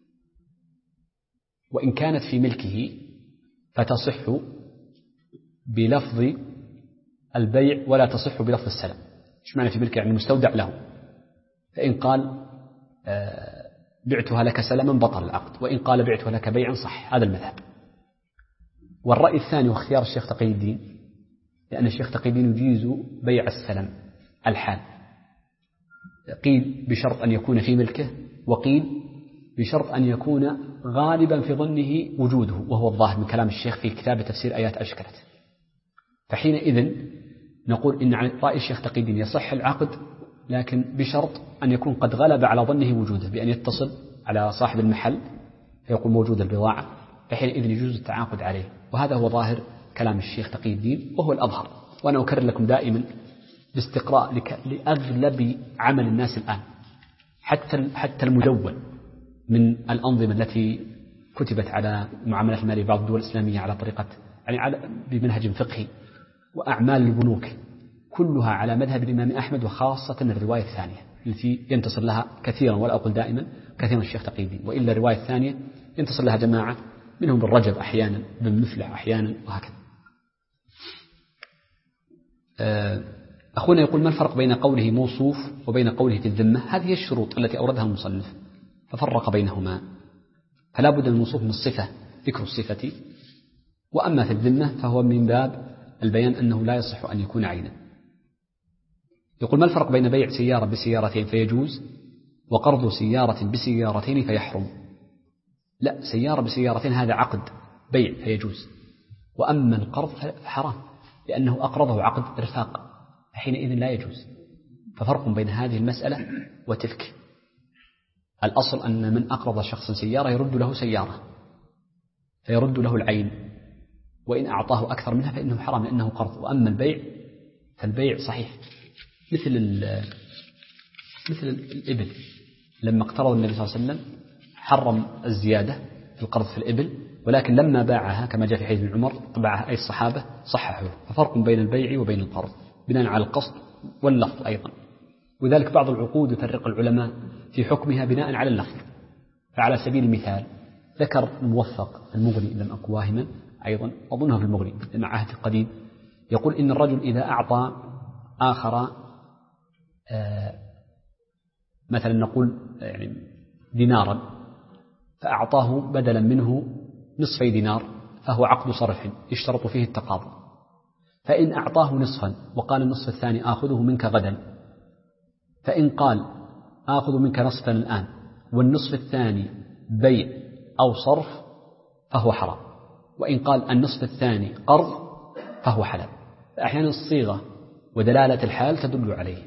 وإن كانت في ملكه فتصح بلفظ البيع ولا تصح بلفظ السلم. إيش معنى في ملكه؟ يعني المستودع له، فإن قال بعتها لك سلما بطل العقد، وإن قال بعتها لك بيعا صح. هذا المذهب. والرأي الثاني واختيار الشيخ تقي الدين، لأن الشيخ تقي الدين يجيز بيع السلم الحال، قيل بشرط أن يكون في ملكه، وقيل بشرط أن يكون غالبا في ظنه وجوده، وهو الظاهر من كلام الشيخ في كتاب تفسير آيات أشكلت. فحينئذ نقول إن رأي الشيخ تقي الدين يصح العقد، لكن بشرط أن يكون قد غلب على ظنه وجوده، بأن يتصل على صاحب المحل فيقول موجود البضاعة، فحينئذ يجوز التعاقد عليه. وهذا هو ظاهر كلام الشيخ تقي الدين وهو الأظهر. وأنا أكرر لكم دائما باستقراء لأغلب عمل الناس الآن، حتى المدون من الأنظمة التي كتبت على المعاملات المالية بعض الدول الإسلامية على طريقة يعني بمنهج فقهي، وأعمال البنوك كلها على مذهب الإمام أحمد، وخاصة الرواية الثانية التي ينتصر لها كثيرا، ولا أقول دائما كثيرا الشيخ تقي الدين، وإلا الرواية الثانية ينتصر لها جماعة منهم بالرجب أحيانا، بالمفلح أحيانا، وهكذا. أخونا يقول ما الفرق بين قوله موصوف وبين قوله في الذمة؟ هذه الشروط التي أوردها المصنف ففرق بينهما، فلا بد من الموصوف من الصفة، ذكر الصفة، وأما في الذمة فهو من باب البيان أنه لا يصح أن يكون عينا. يقول ما الفرق بين بيع سيارة بسيارتين فيجوز وقرض سيارة بسيارتين فيحرم؟ لا، سيارة بسيارتين هذا عقد بيع فيجوز، وأما القرض فحرام لأنه أقرضه عقد رفاق، حينئذ لا يجوز. ففرق بين هذه المسألة وتلك. الأصل أن من أقرض شخصا سيارة يرد له سيارة، فيرد له العين، وإن أعطاه أكثر منها فإنه حرام لأنه قرض. وأما البيع فالبيع صحيح، مثل الإبل لما اقترض النبي صلى الله عليه وسلم حرم الزيادة في القرض في الإبل، ولكن لما باعها كما جاء في حديث ابن عمر طبعها أي الصحابة صححوا. ففرق بين البيع وبين القرض بناء على القصد واللفظ أيضا، وذلك بعض العقود يفرق العلماء في حكمها بناء على اللفظ. فعلى سبيل المثال ذكر الموفق المغني لم أكن واهما أيضا أظنه في المغني مع عهد القديم، يقول إن الرجل إذا أعطى آخر مثلا نقول يعني دينارا فأعطاه بدلا منه نصفي دينار فهو عقد صرف يشترط فيه التقاضي. فإن أعطاه نصفا وقال النصف الثاني آخذه منك غدا، فإن قال آخذ منك نصفا الآن والنصف الثاني بيع أو صرف فهو حرام، وإن قال النصف الثاني قرض فهو حلال. فأحيانا الصيغة ودلالة الحال تدل عليه.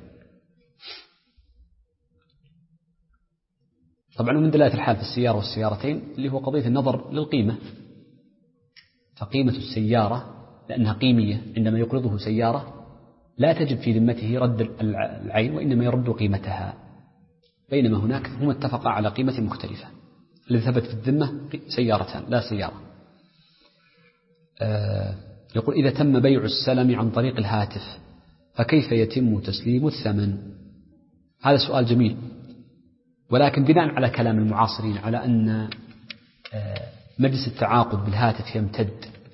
طبعا من دلالة الحال في السيارة والسيارتين اللي هو قضية النظر للقيمة، فقيمة السيارة لأنها قيمية عندما يقرضه سيارة لا تجب في ذمته رد العين، وإنما يرد قيمتها بينما هناك هم اتفقا على قيمة مختلفة. الذي ثبت في الذمة سيارتان لا سيارة. يقول إذا تم بيع السلم عن طريق الهاتف فكيف يتم تسليم الثمن؟ هذا سؤال جميل، ولكن بناء على كلام المعاصرين على أن مجلس التعاقد بالهاتف يمتد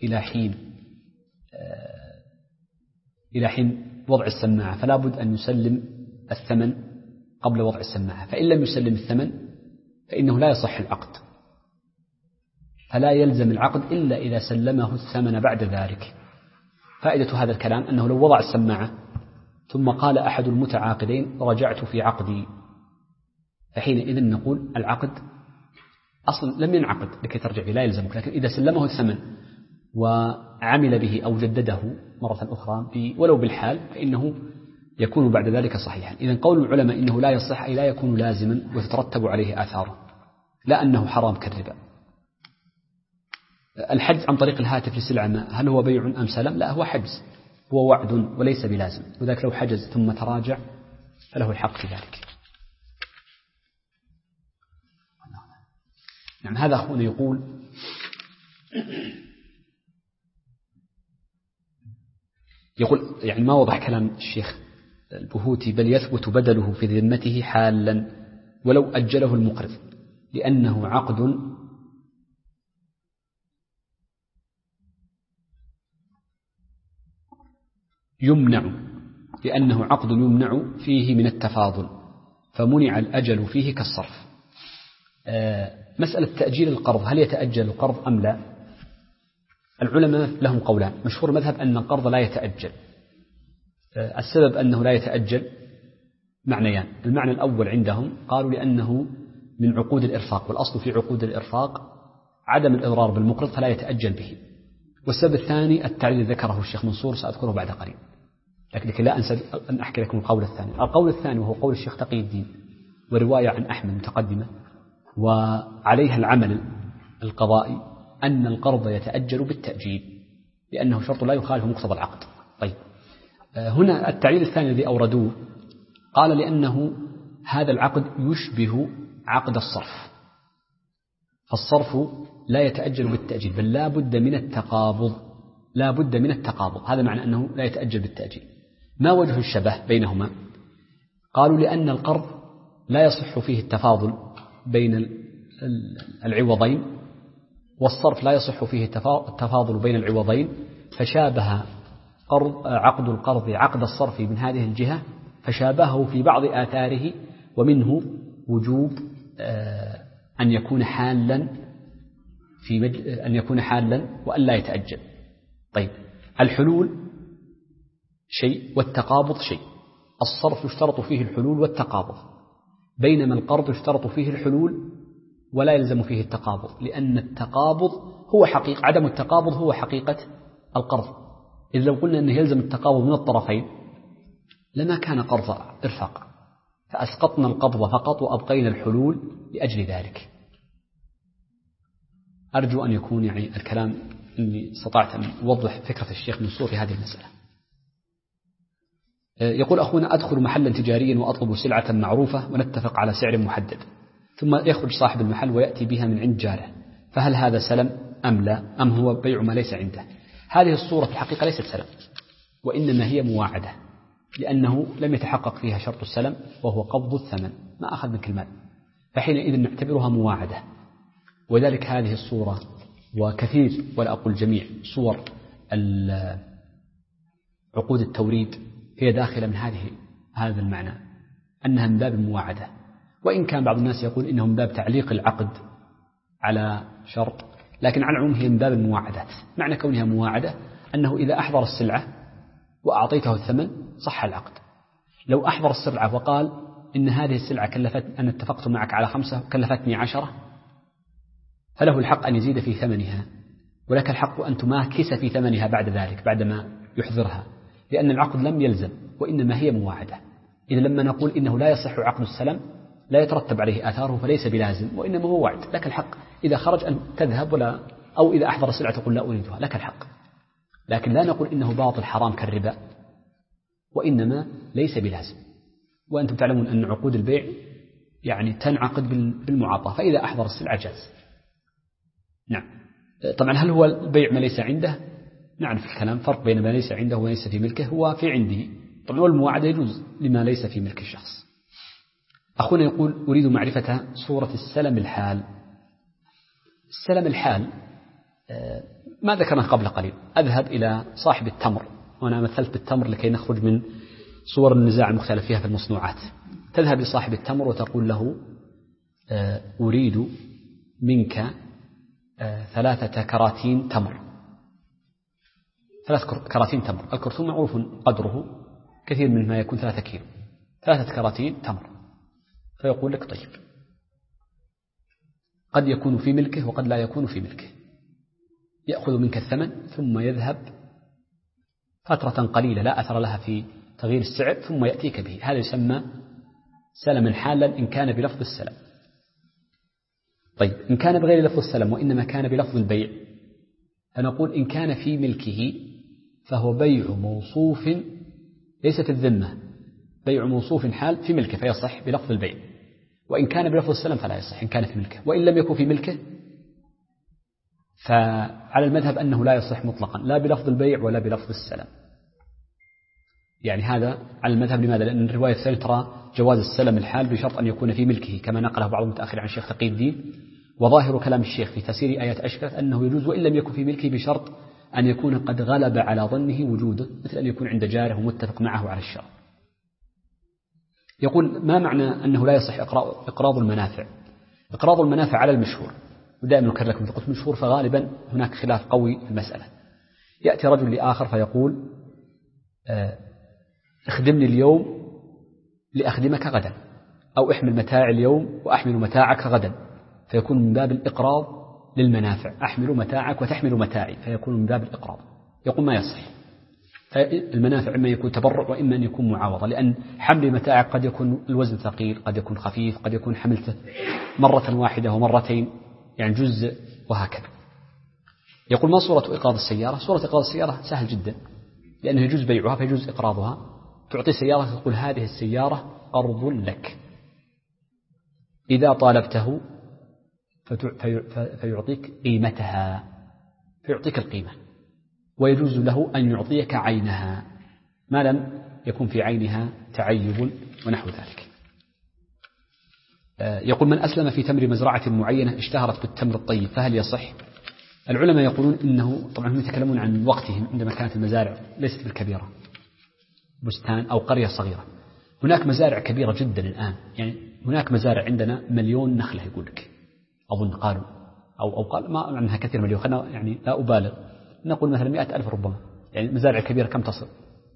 إلى حين وضع السماعة، فلا بد أن يسلم الثمن قبل وضع السماعة، فإن لم يسلم الثمن فإنه لا يصح العقد، فلا يلزم العقد إلا إذا سلمه الثمن بعد ذلك. فائدة هذا الكلام أنه لو وضع السماعة ثم قال أحد المتعاقدين رجعت في عقدي، فحينئذ نقول العقد أصلا لم ينعقد لكي ترجع به، لا يلزمك. لكن إذا سلمه الثمن وعمل به أو جدده مرة أخرى ولو بالحال فإنه يكون بعد ذلك صحيحا. إذن قول العلماء إنه لا يصح أي لا يكون لازما وتترتب عليه آثاره، لا أنه حرام كالربا. الحجز عن طريق الهاتف لسلعة ما هل هو بيع أم سلم؟ لا، هو حجز، هو وعد وليس بلازم، وذلك لو حجز ثم تراجع فله الحق في ذلك. نعم، هذا هنا يقول يعني ما وضح كلام الشيخ البهوتي، بل يثبت بدله في ذمته حالا ولو أجله المقرض لأنه عقد يمنع فيه من التفاضل، فمنع الأجل فيه كالصرف. مسألة تأجيل القرض، هل يتأجل القرض أم لا؟ العلماء لهم قولان. مشهور مذهب أن القرض لا يتأجل. السبب أنه لا يتأجل معنيان. المعنى الأول عندهم قالوا لأنه من عقود الإرفاق، والأصل في عقود الإرفاق عدم الإضرار بالمقرض فلا يتأجل به. والسبب الثاني التعليل ذكره الشيخ منصور سأذكره بعد قليل، لكن لا أنسى أن أحكي لكم القول الثاني. القول الثاني وهو قول الشيخ تقي الدين ورواية عن أحمد متقدمة وعليها العمل القضائي، أن القرض يتأجل بالتأجيل لأنه شرط لا يخالف مقتضى العقد. طيب، هنا التعليل الثاني الذي أوردوه قال لأنه هذا العقد يشبه عقد الصرف، فالصرف لا يتأجل بالتأجيل بل لا بد من التقابض. هذا معنى أنه لا يتأجل بالتأجيل. ما وجه الشبه بينهما؟ قالوا لأن القرض لا يصح فيه التفاضل بين العوضين، والصرف لا يصح فيه التفاضل بين العوضين، فشابه عقد القرض عقد الصرف من هذه الجهة، فشابهه في بعض آثاره، ومنه وجوب أن يكون حالا وأن لا يتأجل. طيب، الحلول شيء والتقابض شيء. الصرف يشترط فيه الحلول والتقابض، بينما القرض يشترط فيه الحلول ولا يلزم فيه التقابض، لأن التقابض هو حقيقة، عدم التقابض هو حقيقة القرض. إذ لو قلنا أنه يلزم التقابض من الطرفين لما كان قرض إرفاق، فأسقطنا القبض فقط وأبقينا الحلول لأجل ذلك. أرجو أن يكون يعني الكلام أني استطعت أن أوضح فكرة الشيخ منصور في هذه المسألة. يقول أخونا أدخل محلا تجاريا وأطلب سلعة معروفة ونتفق على سعر محدد، ثم يخرج صاحب المحل ويأتي بها من عند جاره، فهل هذا سلم أم لا، أم هو بيع ما ليس عنده؟ هذه الصورة في الحقيقة ليست سلم، وإنما هي مواعدة، لأنه لم يتحقق فيها شرط السلم وهو قبض الثمن، ما أخذ منك المال، فحينئذ نعتبرها مواعدة. وذلك هذه الصورة وكثير ولا أقول جميع صور عقود التوريد هي داخلة من هذا المعنى، أنها من باب المواعدة، وإن كان بعض الناس يقول إنه من باب تعليق العقد على شرط، لكن على العموم هي من باب المواعدات. معنى كونها مواعدة أنه إذا أحضر السلعة وأعطيته الثمن صح العقد. لو أحضر السلعة وقال إن هذه السلعة أنا اتفقت معك على 5 كلفتني 10، فله الحق أن يزيد في ثمنها، ولك الحق أن تماكس في ثمنها بعد ذلك بعدما يحضرها، لأن العقد لم يلزم وإنما هي مواعدة. إذا لما نقول إنه لا يصح عقد السلم لا يترتب عليه آثاره فليس بلازم، وإنما هو وعد، لك الحق إذا خرج أن تذهب أو إذا أحضر السلعة تقول لا أريدها، لك الحق. لكن لا نقول إنه باطل حرام كالربا، وإنما ليس بلازم. وأنتم تعلمون أن عقود البيع يعني تنعقد بالمعاطاة، فإذا أحضر السلعة جاز. نعم. طبعا هل هو البيع ما ليس عنده؟ نعرف الكلام، فرق بين ما ليس عنده وليس في ملكه. هو في عنده طبعا، والمواعدة يجوز لما ليس في ملك الشخص. أخونا يقول أريد معرفة صورة السلم الحال. السلم الحال ما ذكرناه قبل قليل. أذهب إلى صاحب التمر، وأنا مثلت بالتمر لكي نخرج من صور النزاع المختلف فيها في المصنوعات. تذهب لصاحب التمر وتقول له أريد منك 3 كراتين تمر. 3 كراتين تمر. الكرتون معروف قدره كثير من ما يكون 3 كيلو. 3 كراتين تمر. فيقول لك طيب، قد يكون في ملكه وقد لا يكون في ملكه. يأخذ منك الثمن ثم يذهب فترة قليلة لا أثر لها في تغيير السعر، ثم يأتيك به. هذا يسمى سلما حالا إن كان بلفظ السلم. طيب إن كان بغير لفظ السلم وإنما كان بلفظ البيع، فنقول إن كان في ملكه فهو بيع موصوف ليس في الذمة، بيع موصوف حال في ملكه فيصح بلفظ البيع. وإن كان بلفظ السلم فلا يصح إن كان في ملكه. وإن لم يكن في ملكه فعلى المذهب أنه لا يصح مطلقا، لا بلفظ البيع ولا بلفظ السلم. يعني هذا على المذهب. لماذا؟ لأن الرواية الثانية ترى جواز السلم الحال بشرط أن يكون في ملكه، كما نقله بعض المتأخر عن الشيخ تقي الدين. وظاهر كلام الشيخ في تفسير آيات أشكرت أنه يجوز وإن لم يكن في ملكه بشرط أن يكون قد غلب على ظنه وجوده، مثل أن يكون عند جاره ومتفق معه على الشرع. يقول ما معنى أنه لا يصح إقراض المنافع؟ إقراض المنافع على المشهور، ودائما نكرر لكم قلت مشهور فغالبا هناك خلاف قوي في المسألة. يأتي رجل لآخر فيقول اخدمني اليوم لأخدمك غدا، أو احمل متاع اليوم وأحمل متاعك غدا، فيكون من باب الإقراض للمنافع. أحمل متاعك وتحمل متاعي، فيكون من باب الإقراض. يقول ما يصح. المنافع إما يكون تبرع وإما أن يكون معاوضة، لأن حمل متاعك قد يكون الوزن ثقيل، قد يكون خفيف، قد يكون حملته مرة واحدة ومرتين، يعني جزء وهكذا. يقول ما صورة إقراض السيارة؟ صورة إقراض السيارة سهل جدا، لأنه يجوز بيعها فيجوز إقراضها. تعطي سيارة تقول هذه السيارة قرض لك، إذا طالبته فيعطيك قيمتها، فيعطيك القيمة. ويجوز له أن يعطيك عينها ما لم يكن في عينها تعيب ونحو ذلك. يقول من أسلم في تمر مزرعة معينة اشتهرت بالتمر الطيب فهل يصح؟ العلماء يقولون إنه طبعا هم يتكلمون عن وقتهم عندما كانت المزارع ليست بالكبيرة، بستان أو قرية صغيرة. هناك مزارع كبيرة جدا الآن، يعني هناك مزارع عندنا 1,000,000 نخلة يقول لك، أظن قالوا أو قال ما عنها كثير مليون، خلنا يعني لا أبالغ، نقول مثلا 100,000 ربما. يعني مزارع كبيرة كم تصل؟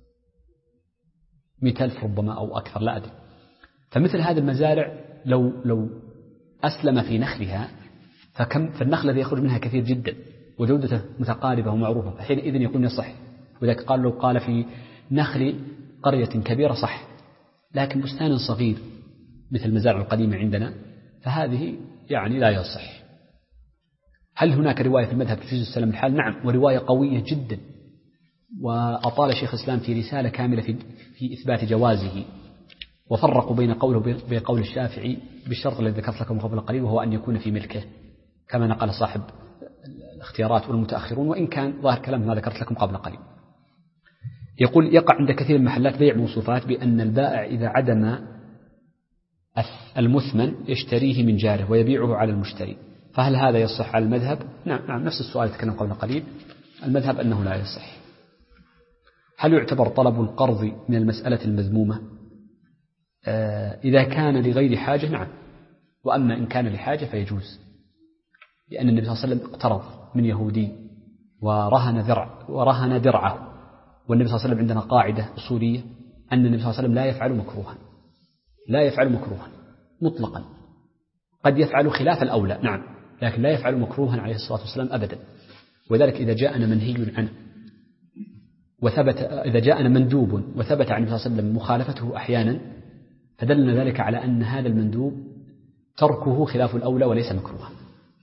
100,000 ربما أو أكثر لا أدري. فمثل هذه المزارع لو أسلم في نخلها فالنخلة يخرج منها كثير جدا وجودته متقاربة ومعروفة، فحينئذ يكون يصح. وذلك قال لو قال في نخل قرية كبيرة صح، لكن بستان صغير مثل المزارع القديمة عندنا فهذه يعني لا يصح. هل هناك رواية في المذهب تجوز السلم الحال؟ نعم، ورواية قوية جدا، وأطال شيخ الإسلام في رسالة كاملة في إثبات جوازه، وفرقوا بين قول الشافعي بالشرط الذي ذكرت لكم قبل قليل، وهو أن يكون في ملكه كما نقل صاحب الاختيارات والمتأخرون، وإن كان ظاهر كلام ما ذكرت لكم قبل قليل. يقول يقع عند كثير من المحلات بيع موصوفات بأن البائع إذا عدم المثمن يشتريه من جاره ويبيعه على المشتري، فهل هذا يصح على المذهب؟ نعم، نفس السؤال تكلم قبل قليل. المذهب أنه لا يصح. هل يعتبر طلب القرض من المسألة المذمومة؟ إذا كان لغير حاجة نعم، وأما إن كان لحاجة فيجوز، لأن النبي صلى الله عليه وسلم اقترض من يهودي ورهن درعه. والنبي صلى الله عليه وسلم عندنا قاعدة أصولية أن النبي صلى الله عليه وسلم لا يفعل مكروها مطلقا. قد يفعل خلاف الأولى نعم، لكن لا يفعل مكروها عليه الصلاة والسلام أبدا. وذلك إذا جاءنا منهي عنه إذا جاءنا مندوب وثبت عن النبي صلى الله عليه وسلم مخالفته أحيانا، فدلنا ذلك على أن هذا المندوب تركه خلاف الأولى وليس مكروها.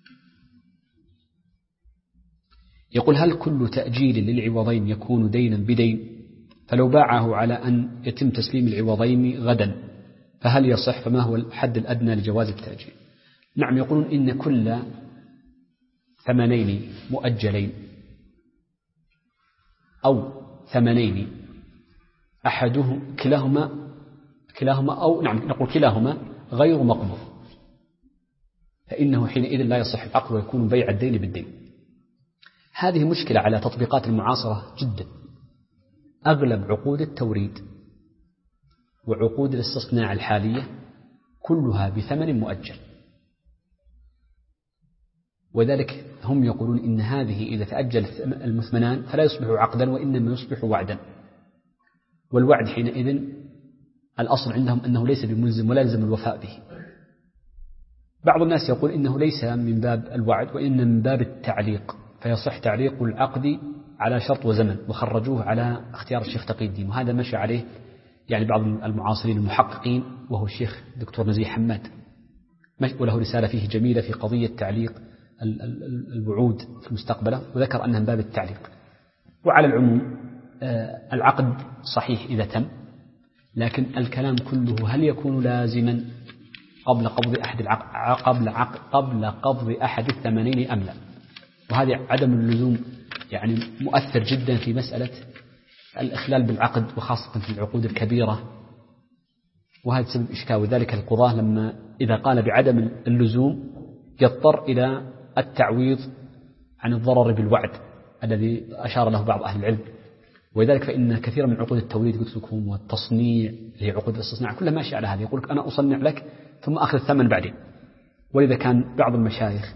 يقول هل كل تأجيل للعوضين يكون دينا بدين؟ فلو باعه على أن يتم تسليم العوضين غدا فهل يصح؟ فما هو الحد الأدنى لجواز التأجيل؟ نعم، يقولون إن كل ثمنين مؤجلين أو ثمنين كلاهما أو نعم نقول كلاهما غير مقبوض، فإنه حينئذ لا يصح العقد ويكون بيع الدين بالدين. هذه مشكلة على تطبيقات المعاصرة جدا. أغلب عقود التوريد وعقود الاستصناع الحالية كلها بثمن مؤجل، وذلك هم يقولون إن هذه إذا تأجل المثمنان فلا يصبح عقدا وإنما يصبح وعدا، والوعد حينئذ الأصل عندهم أنه ليس بملزم ولا يلزم الوفاء به. بعض الناس يقول إنه ليس من باب الوعد وإنما من باب التعليق، فيصح تعليق العقد على شرط وزمن، وخرجوه على اختيار الشيخ تقي الدين، وهذا مشى عليه يعني بعض المعاصرين المحققين، وهو الشيخ دكتور نزيه حماد، وله رسالة فيه جميلة في قضية تعليق الوعود في المستقبل، وذكر أنها من باب التعليق. وعلى العموم العقد صحيح إذا تم، لكن الكلام كله هل يكون لازما قبل قبض أحد الثمنين أم لا؟ وهذا عدم اللزوم يعني مؤثر جدا في مسألة الإخلال بالعقد، وخاصة في العقود الكبيرة، وهذا سبب إشكال. وذلك القضاة لما إذا قال بعدم اللزوم يضطر إلى التعويض عن الضرر بالوعد الذي أشار له بعض أهل العلم. ولذلك فإن كثيرا من عقود التوريد قلت لكم والتصنيع اللي هي عقود الاستصناع كلها ماشية على هذه، يقول لك أنا أصنع لك ثم أخذ الثمن بعدين. ولذا كان بعض المشايخ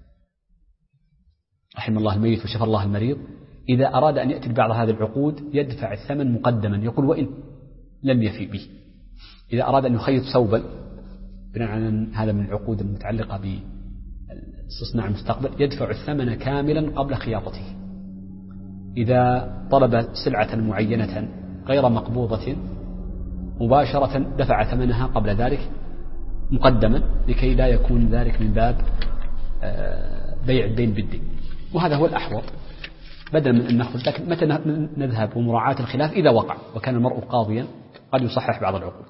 رحم الله الميت وشفى الله المريض إذا أراد أن يأتي ببعض هذه العقود يدفع الثمن مقدما، يقول وإن لم يفي به. إذا أراد أن يخيط ثوبا بناء على هذا من العقود المتعلقة باستصناع المستقبل يدفع الثمن كاملا قبل خياطته. إذا طلب سلعة معينة غير مقبوضة مباشرة دفع ثمنها قبل ذلك مقدما، لكي لا يكون ذلك من باب بيع الدين بالدين. وهذا هو الأحوط بدلا من أن نأخذ. لكن متى نذهب ومراعاة الخلاف إذا وقع وكان المرء قاضيا قد يصحح بعض العقود.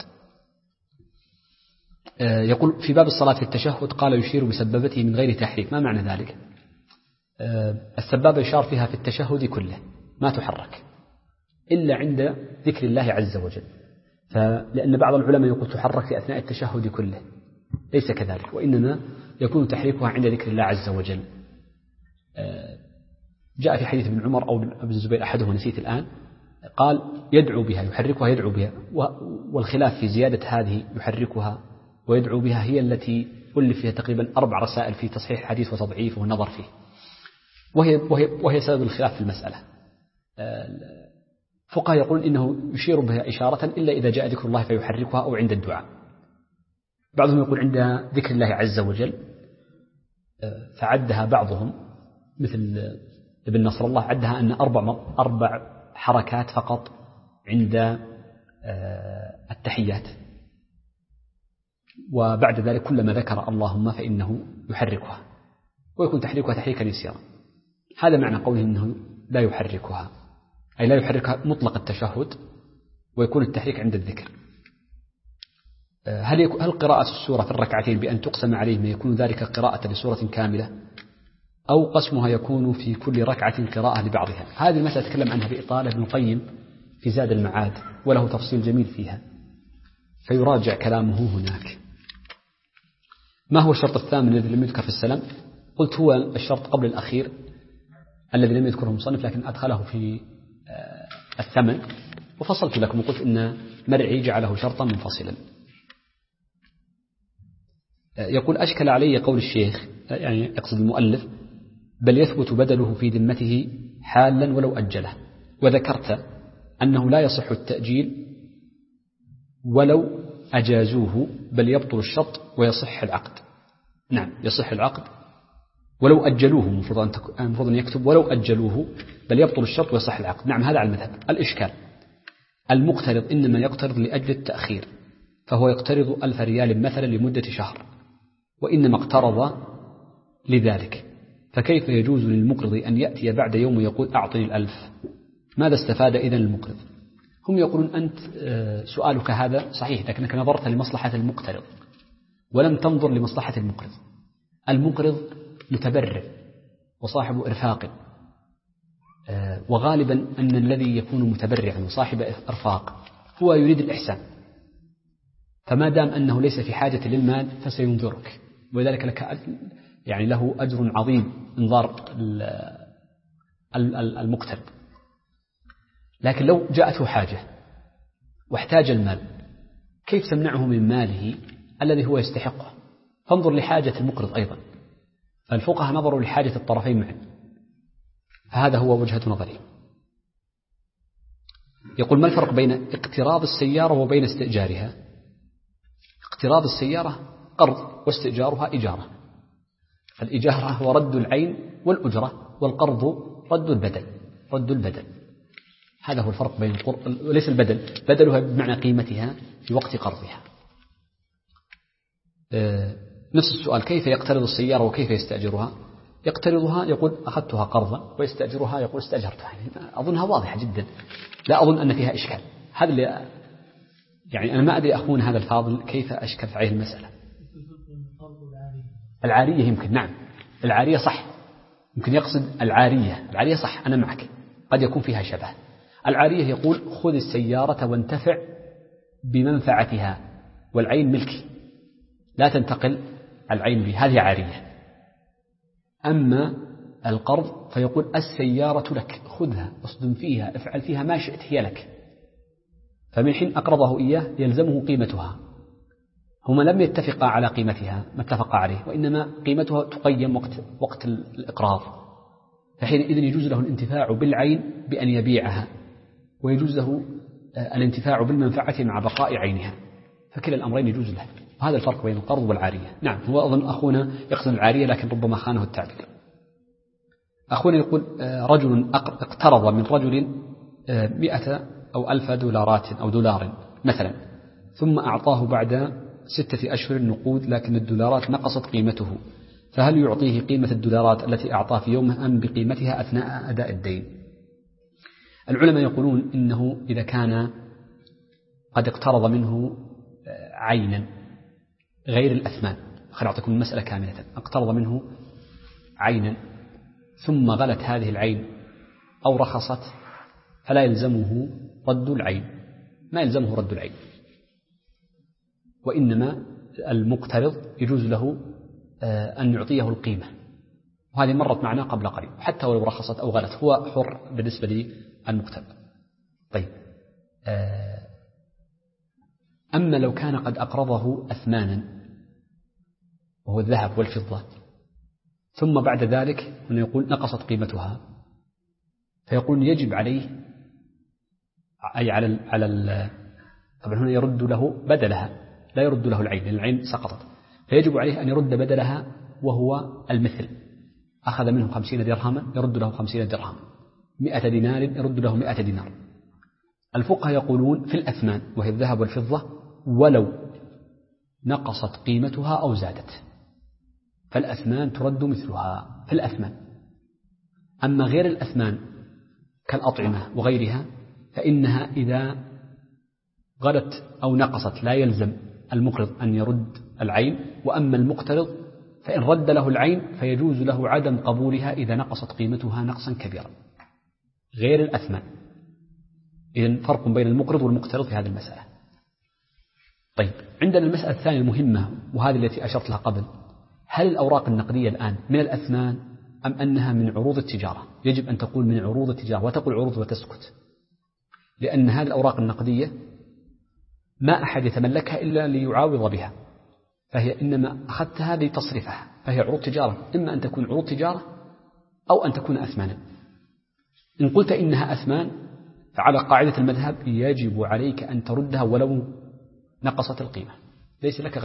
يقول في باب الصلاة في التشهد قال يشير بسبابته من غير تحريك، ما معنى ذلك؟ السبابة يشار فيها في التشهد كله ما تحرك إلا عند ذكر الله عز وجل، لأن بعض العلماء يقول تحرك في أثناء التشهد كله، ليس كذلك، وإنما يكون تحريكها عند ذكر الله عز وجل. جاء في حديث ابن عمر أو ابن الزبير أحدهما نسيت الآن، قال يدعو بها، يحركها يدعو بها، والخلاف في زيادة هذه يحركها ويدعو بها هي التي ألف فيها تقريبا 4 رسائل في تصحيح الحديث وتضعيفه والنظر فيه، وهي سبب الخلاف في المسألة. فقهاء يقولون إنه يشير بها إشارة إلا إذا جاء ذكر الله فيحركها أو عند الدعاء. بعضهم يقول عند ذكر الله عز وجل، فعدها بعضهم مثل ابن نصر الله عدها أن 4 حركات فقط عند التحيات، وبعد ذلك كلما ذكر اللهم فإنه يحركها، ويكون تحريكها تحريكا يسيرا. هذا معنى قوله إنه لا يحركها، أي لا يحركها مطلق التشهد، ويكون التحريك عند الذكر. هل قراءة السورة في الركعتين بأن تقسم عليهما يكون ذلك قراءة لسورة كاملة، أو قسمها يكون في كل ركعة قراءة لبعضها؟ هذه المسألة تكلم عنها بإطالة ابن القيم في زاد المعاد، وله تفصيل جميل فيها، فيراجع كلامه هناك. ما هو الشرط الثامن الذي لم يذكر في السلام؟ قلت هو الشرط قبل الأخير الذي لم يذكره المصنف لكن أدخله في الثمن، وفصلت لكم وقلت إن مرعي جعله شرطا منفصلا. يقول أشكل علي قول الشيخ، يعني يقصد المؤلف، بل يثبت بدله في ذمته حالا ولو أجله، وذكرت أنه لا يصح التأجيل ولو أجازوه، بل يبطل الشرط ويصح العقد. نعم يصح العقد ولو أجلوه، المفروض أن يكتب ولو أجلوه بل يبطل الشرط ويصح العقد. نعم هذا على المذهب. الإشكال المقترض إنما يقترض لأجل التأخير، فهو يقترض 1000 ريال مثلا لمدة شهر، وإنما اقترض لذلك، فكيف يجوز للمقرض أن يأتي بعد يوم ويقول أعطني 1000؟ ماذا استفاد إذن المقرض؟ هم يقولون أنت سؤالك هذا صحيح، لكنك نظرت لمصلحة المقترض ولم تنظر لمصلحة المقرض. المقرض متبرع وصاحب إرفاق، وغالبا أن الذي يكون متبرعا وصاحب إرفاق هو يريد الإحسان، فما دام أنه ليس في حاجة للمال فسينظرك، ولذلك لك يعني له أجر عظيم انظار المقترض. لكن لو جاءته حاجة واحتاج المال، كيف تمنعه من ماله الذي هو يستحقه؟ فانظر لحاجة المقرض أيضا. فالفقهاء نظروا لحاجة الطرفين معا، فهذا هو وجهة نظري. يقول: ما الفرق بين اقتراض السيارة وبين استئجارها؟ اقتراض السيارة قرض واستئجارها إجارة، فالإجارة هو رد العين والأجرة، والقرض رد البدل. هذا هو الفرق بين وليس البدل، بدلها بمعنى قيمتها في وقت قرضها. نفس السؤال: كيف يقترض السيارة وكيف يستأجرها؟ يقترضها يقول أخذتها قرضا، ويستأجرها يقول استأجرتها. أظنها واضحة جدا، لا أظن أن فيها إشكال. هذا اللي يعني أنا ما أدري أخونا هذا الفاضل كيف أشكل عليه المسألة. العارية يمكن، نعم العارية صح، يمكن يقصد العارية صح، أنا معك، قد يكون فيها شبه. العارية يقول: خذ السيارة وانتفع بمنفعتها والعين ملكي، لا تنتقل العين بي، هذه عارية. أما القرض فيقول: السيارة لك، خذها اصدم فيها، افعل فيها ما شئت، هي لك. فمن حين أقرضه إياه يلزمه قيمتها. هما لم يتفقا على قيمتها ما اتفقا عليه، وإنما قيمتها تقيم وقت الإقراض، فحينئذ يجوز له الانتفاع بالعين بأن يبيعها، ويجوز له الانتفاع بالمنفعة مع بقاء عينها، فكلا الأمرين يجوز له. وهذا الفرق بين القرض والعارية. نعم، هو أظن أخونا يقصد العارية، لكن ربما خانه التعبير. أخونا يقول: رجل اقترض من رجل 100 أو 1000 دولارات أو دولار مثلا، ثم أعطاه بعد 6 أشهر النقود، لكن الدولارات نقصت قيمته، فهل يعطيه قيمة الدولارات التي أعطاه في يومه أم بقيمتها أثناء أداء الدين؟ العلماء يقولون إنه إذا كان قد اقترض منه عينا غير الأثمان، خليني أعطيكم المسألة كاملة، اقترض منه عينا ثم غلت هذه العين أو رخصت، فلا يلزمه رد العين، ما يلزمه رد العين، وإنما المقترض يجوز له أن يعطيه القيمة، وهذه مرت معنا قبل قليل، حتى ولو رخصت أو غلت هو حر بالنسبة للمقترض. طيب، أما لو كان قد أقرضه أثمانا وهو الذهب والفضة، ثم بعد ذلك من يقول نقصت قيمتها، فيقول يجب عليه أي على طبعا هنا يرد له بدلها، لا يرد له العين لأن العين سقطت، فيجب عليه أن يرد بدلها وهو المثل. أخذ منه 50 درهما يرد له 50 درهم، 100 دينار يرد له 100 دينار. الفقهاء يقولون في الأثمان وهي الذهب والفضة ولو نقصت قيمتها أو زادت، فالأثمان ترد مثلها في الأثمان. أما غير الأثمان كالأطعمة وغيرها فإنها إذا غلت أو نقصت لا يلزم المقرض أن يرد العين، وأما المقترض فإن رد له العين فيجوز له عدم قبولها إذا نقصت قيمتها نقصا كبيرا غير الأثمان. إذن فرق بين المقرض والمقترض في هذه المسألة. طيب، عندنا المسألة الثانية المهمة وهذه التي أشرت لها قبل: هل الأوراق النقدية الآن من الأثمان أم أنها من عروض التجارة؟ يجب أن تقول من عروض التجارة، وتقول عروض وتسكت، لأن هذه الأوراق النقدية ما أحد يتملكها إلا ليعاوض بها، فهي إنما أخذتها لتصرفها، فهي عروض تجارة، إما أن تكون عروض تجارة أو أن تكون أثمانا. إن قلت إنها أثمان فعلى قاعدة المذهب يجب عليك أن تردها ولو نقصت القيمة، ليس لك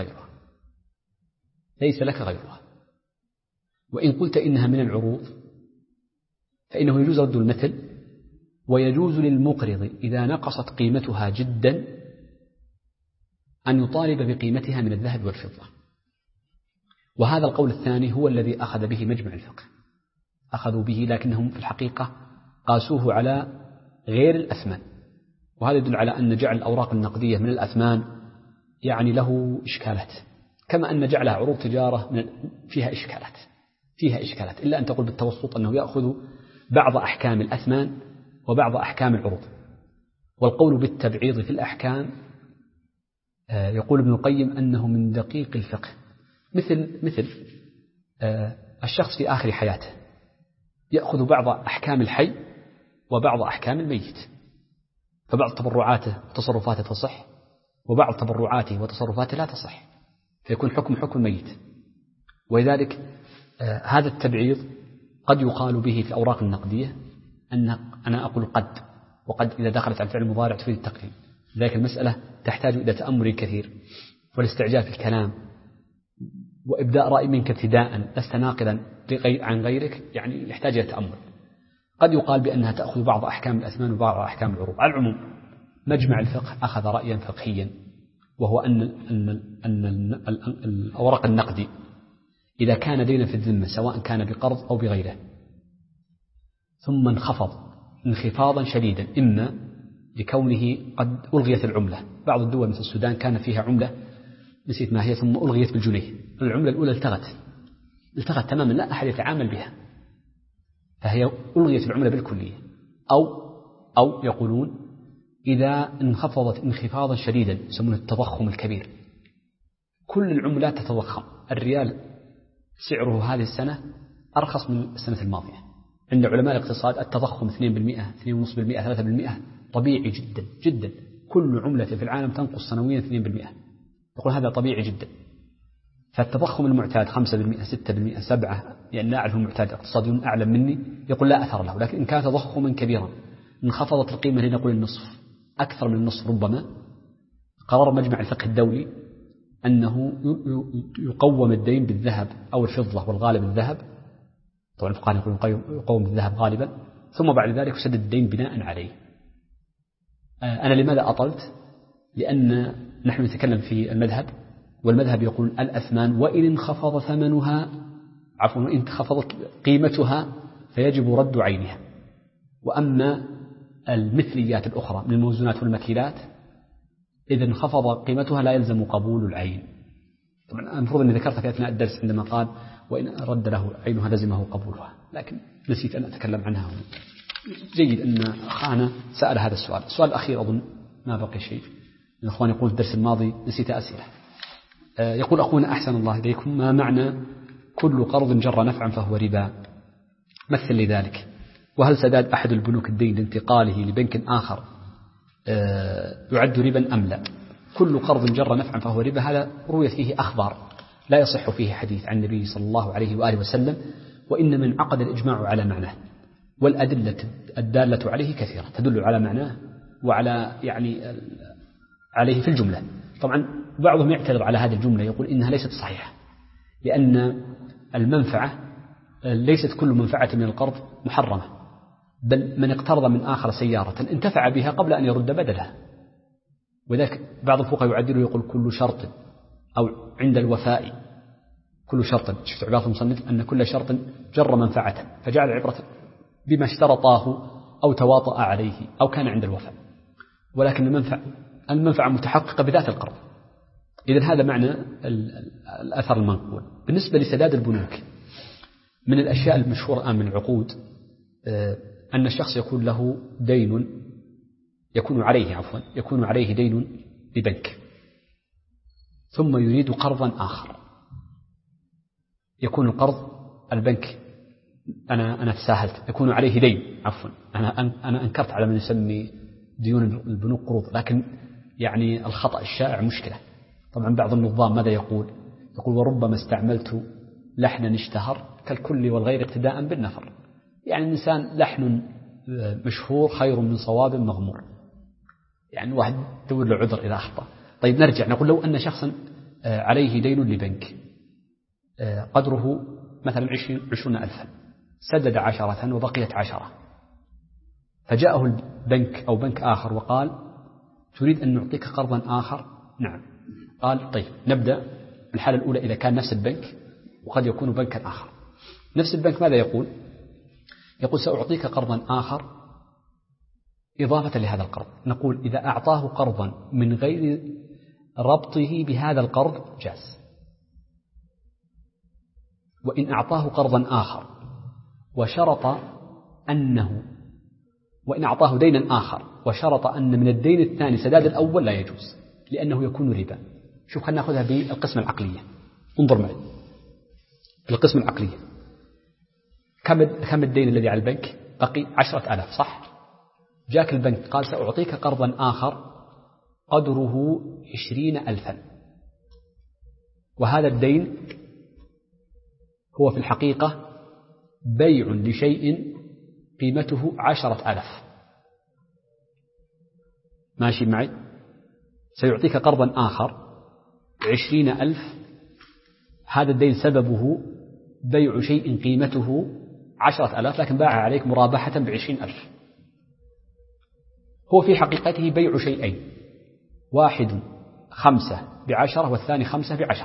غيرها. وإن قلت إنها من العروض فإنه يجوز رد المثل، ويجوز للمقرض إذا نقصت قيمتها جدا أن يطالب بقيمتها من الذهب والفضة. وهذا القول الثاني هو الذي أخذ به مجمع الفقه، أخذوا به، لكنهم في الحقيقة قاسوه على غير الأثمان، وهذا يدل على أن جعل الأوراق النقدية من الأثمان يعني له إشكالات، كما أن جعلها عروض تجارة فيها إشكالات إلا أن تقول بالتوسط أنه يأخذ بعض أحكام الأثمان وبعض أحكام العروض. والقول بالتبعيض في الأحكام يقول ابن القيم أنه من دقيق الفقه، مثل الشخص في آخر حياته يأخذ بعض أحكام الحي وبعض أحكام الميت، فبعض تبرعاته وتصرفاته تصح، وبعض تبرعاته وتصرفاته لا تصح، فيكون حكم الميت. ولذلك هذا التبعيض قد يقال به في الأوراق النقدية أنا أقول وقد إذا دخلت على الفعل المضارع تفيد التقليل. لذلك المسألة تحتاج إلى تأمل كثير والاستعجال في الكلام وإبداء رأي منك ابتداء لست ناقلا عن غيرك، يعني يحتاج إلى تأمل. قد يقال بأنها تأخذ بعض أحكام الأثمان وبعض أحكام العروض. على العموم مجمع الفقه أخذ رأيا فقهيا، وهو أن الأوراق النقدي إذا كان دينا في الذمة سواء كان بقرض أو بغيره ثم انخفض انخفاضا شديدا، إما لكونه قد ألغيت العملة، بعض الدول مثل السودان كان فيها عملة نسيت ما هي ثم ألغيت بالجنيه، العملة الأولى التغت تماما لا أحد يتعامل بها، فهي ألغيت العملة بالكلية. أو يقولون إذا انخفضت انخفاضا شديدا يسمونه التضخم الكبير، كل العملات تتضخم، الريال سعره هذه السنة أرخص من السنة الماضية، عند علماء الاقتصاد التضخم 2%، 2.5%، 3% طبيعي جدا جدا، كل عملة في العالم تنقص سنويا 2%، يقول هذا طبيعي جدا. فالتضخم المعتاد 5%، 6%، 7%، يعني لا أعرف المعتاد، اقتصاديون أعلم مني يقول لا أثر له، لكن إن كان تضخما كبيرا انخفضت القيمة لنقول النصف، أكثر من النصف ربما، قرر مجمع الفقه الدولي أنه يقوم الدين بالذهب أو الفضة، والغالب الذهب، طبعا الفقهاء يقولون يقوم بالذهب غالبا، ثم بعد ذلك يسدد الدين بناء عليه. أنا لماذا أطلت؟ لأن نحن نتكلم في المذهب، والمذهب يقول الأثمان وإن انخفض ثمنها وإن انخفضت قيمتها فيجب رد عينها، وأما المثليات الأخرى من الموزونات والمكيلات إذا انخفض قيمتها لا يلزم قبول العين. طبعا المفروض أني ذكرت في أثناء الدرس عندما قال وإن رد له عينها لزمه قبولها، لكن نسيت أن أتكلم عنها هنا. جيد أن أخانا سأل هذا السؤال. السؤال الأخير أظن ما بقي شيء، الأخوان يقول الدرس الماضي نسيت أسئلة. يقول أخونا أحسن الله إليكم، ما معنى كل قرض جر نفعا فهو ربا؟ مثل لذلك، وهل سداد أحد البنوك الدين لانتقاله لبنك آخر يعد ربا أم لا؟ كل قرض جر نفعا فهو ربا، هذا رويت فيه أخبار لا يصح فيه حديث عن النبي صلى الله عليه وآله وسلم، وإنما انعقد الإجماع على معناه، والأدلة الدالة عليه كثيرة تدل على معناه وعلى عليه في الجملة. طبعا بعضهم يعترض على هذه الجملة يقول إنها ليست صحيحة، لأن المنفعة ليست كل منفعة من القرض محرمة، بل من اقترض من آخر سيارة انتفع بها قبل أن يرد بدلها، وذلك بعض الفقهاء يعدله يقول كل شرط أو عند الوفاء، كل شرط، شفت عبارة المصنف أن كل شرط جر منفعة، فجعل العبرة بما اشترطاه أو تواطأ عليه أو كان عند الوفاء، ولكن المنفعة متحققة بذات القرض. إذن هذا معنى الأثر المنقول. بالنسبة لسداد البنوك، من الأشياء المشهورة من العقود أن الشخص يكون له دين، يكون عليه دين لبنك، ثم يريد قرضا آخر، يكون القرض البنك أنا تساهلت، يكون عليه دين، أنا أنكرت على من يسمي ديون البنوك قروض، لكن يعني الخطأ الشائع مشكلة. طبعا بعض النظام ماذا يقول وربما استعملت لحنا اشتهر كالكل والغير اقتداء بالنفر، يعني الإنسان لحن مشهور خير من صواب مغمور، يعني واحد دور له عذر إذا أخطأ. طيب نرجع نقول لو أن شخصا عليه دين لبنك قدره مثلا 20,000، سدد 10 وبقيت 10، فجاءه البنك أو بنك آخر وقال تريد أن نعطيك قرضا آخر؟ نعم. قال طيب نبدأ بالحالة الأولى إذا كان نفس البنك، وقد يكون بنكا آخر. نفس البنك ماذا يقول سأعطيك قرضا آخر إضافة لهذا القرض. نقول إذا أعطاه قرضا من غير ربطه بهذا القرض جاز، وإن أعطاه قرضا آخر وشرط أنه وإن أعطاه دينا آخر وشرط أن من الدين الثاني سداد الأول لا يجوز، لأنه يكون ربا. شوف، خلنا نأخذها بالقسمة العقلية. انظر معي بالقسمة العقلية. كم الدين الذي على البنك؟ بقي 10,000 صح؟ جاك البنك قال سأعطيك قرضا آخر قدره 20,000، وهذا الدين هو في الحقيقة بيع لشيء قيمته 10,000. ماشي معي؟ سيعطيك قرضا آخر 20,000، هذا الدين سببه بيع شيء قيمته 10,000 لكن باع عليك مرابحة ب20,000. هو في حقيقته بيع شيئين، واحد 5 ب10 والثاني 5 ب10.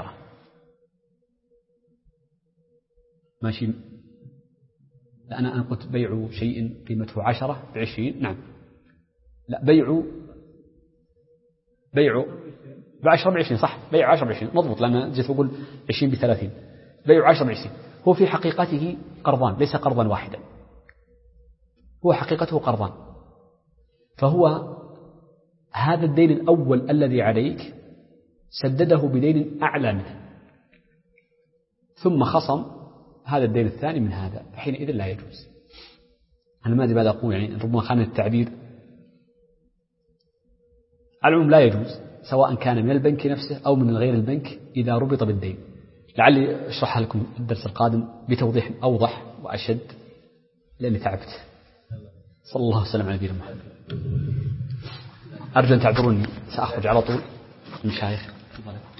ماشي؟ لا، أنا قلت بيع شيء قيمته 10 ب20. نعم، لا، بيع ب10 ب20 صح، بيع 10 ب20 مضبوط، لأن جيت أقول 20 ب30. بيع 10 ب20. هو في حقيقته قرضان، ليس قرضا واحدا، هو حقيقته قرضان. فهو هذا الدين الأول الذي عليك سدده بدين أعلى منه، ثم خصم هذا الدين الثاني من هذا، فحينئذ لا يجوز. أنا ما أدري ماذا أقول، يعني ربما خان التعبير. على العموم لا يجوز، سواء كان من البنك نفسه أو من غير البنك إذا ربط بالدين. لعلي أشرحها لكم الدرس القادم بتوضيح أوضح وأشد، لأني تعبت. صلى الله وسلم على نبينا محمد. أرجو أن تعذروني، سأخرج على طول المشايخ.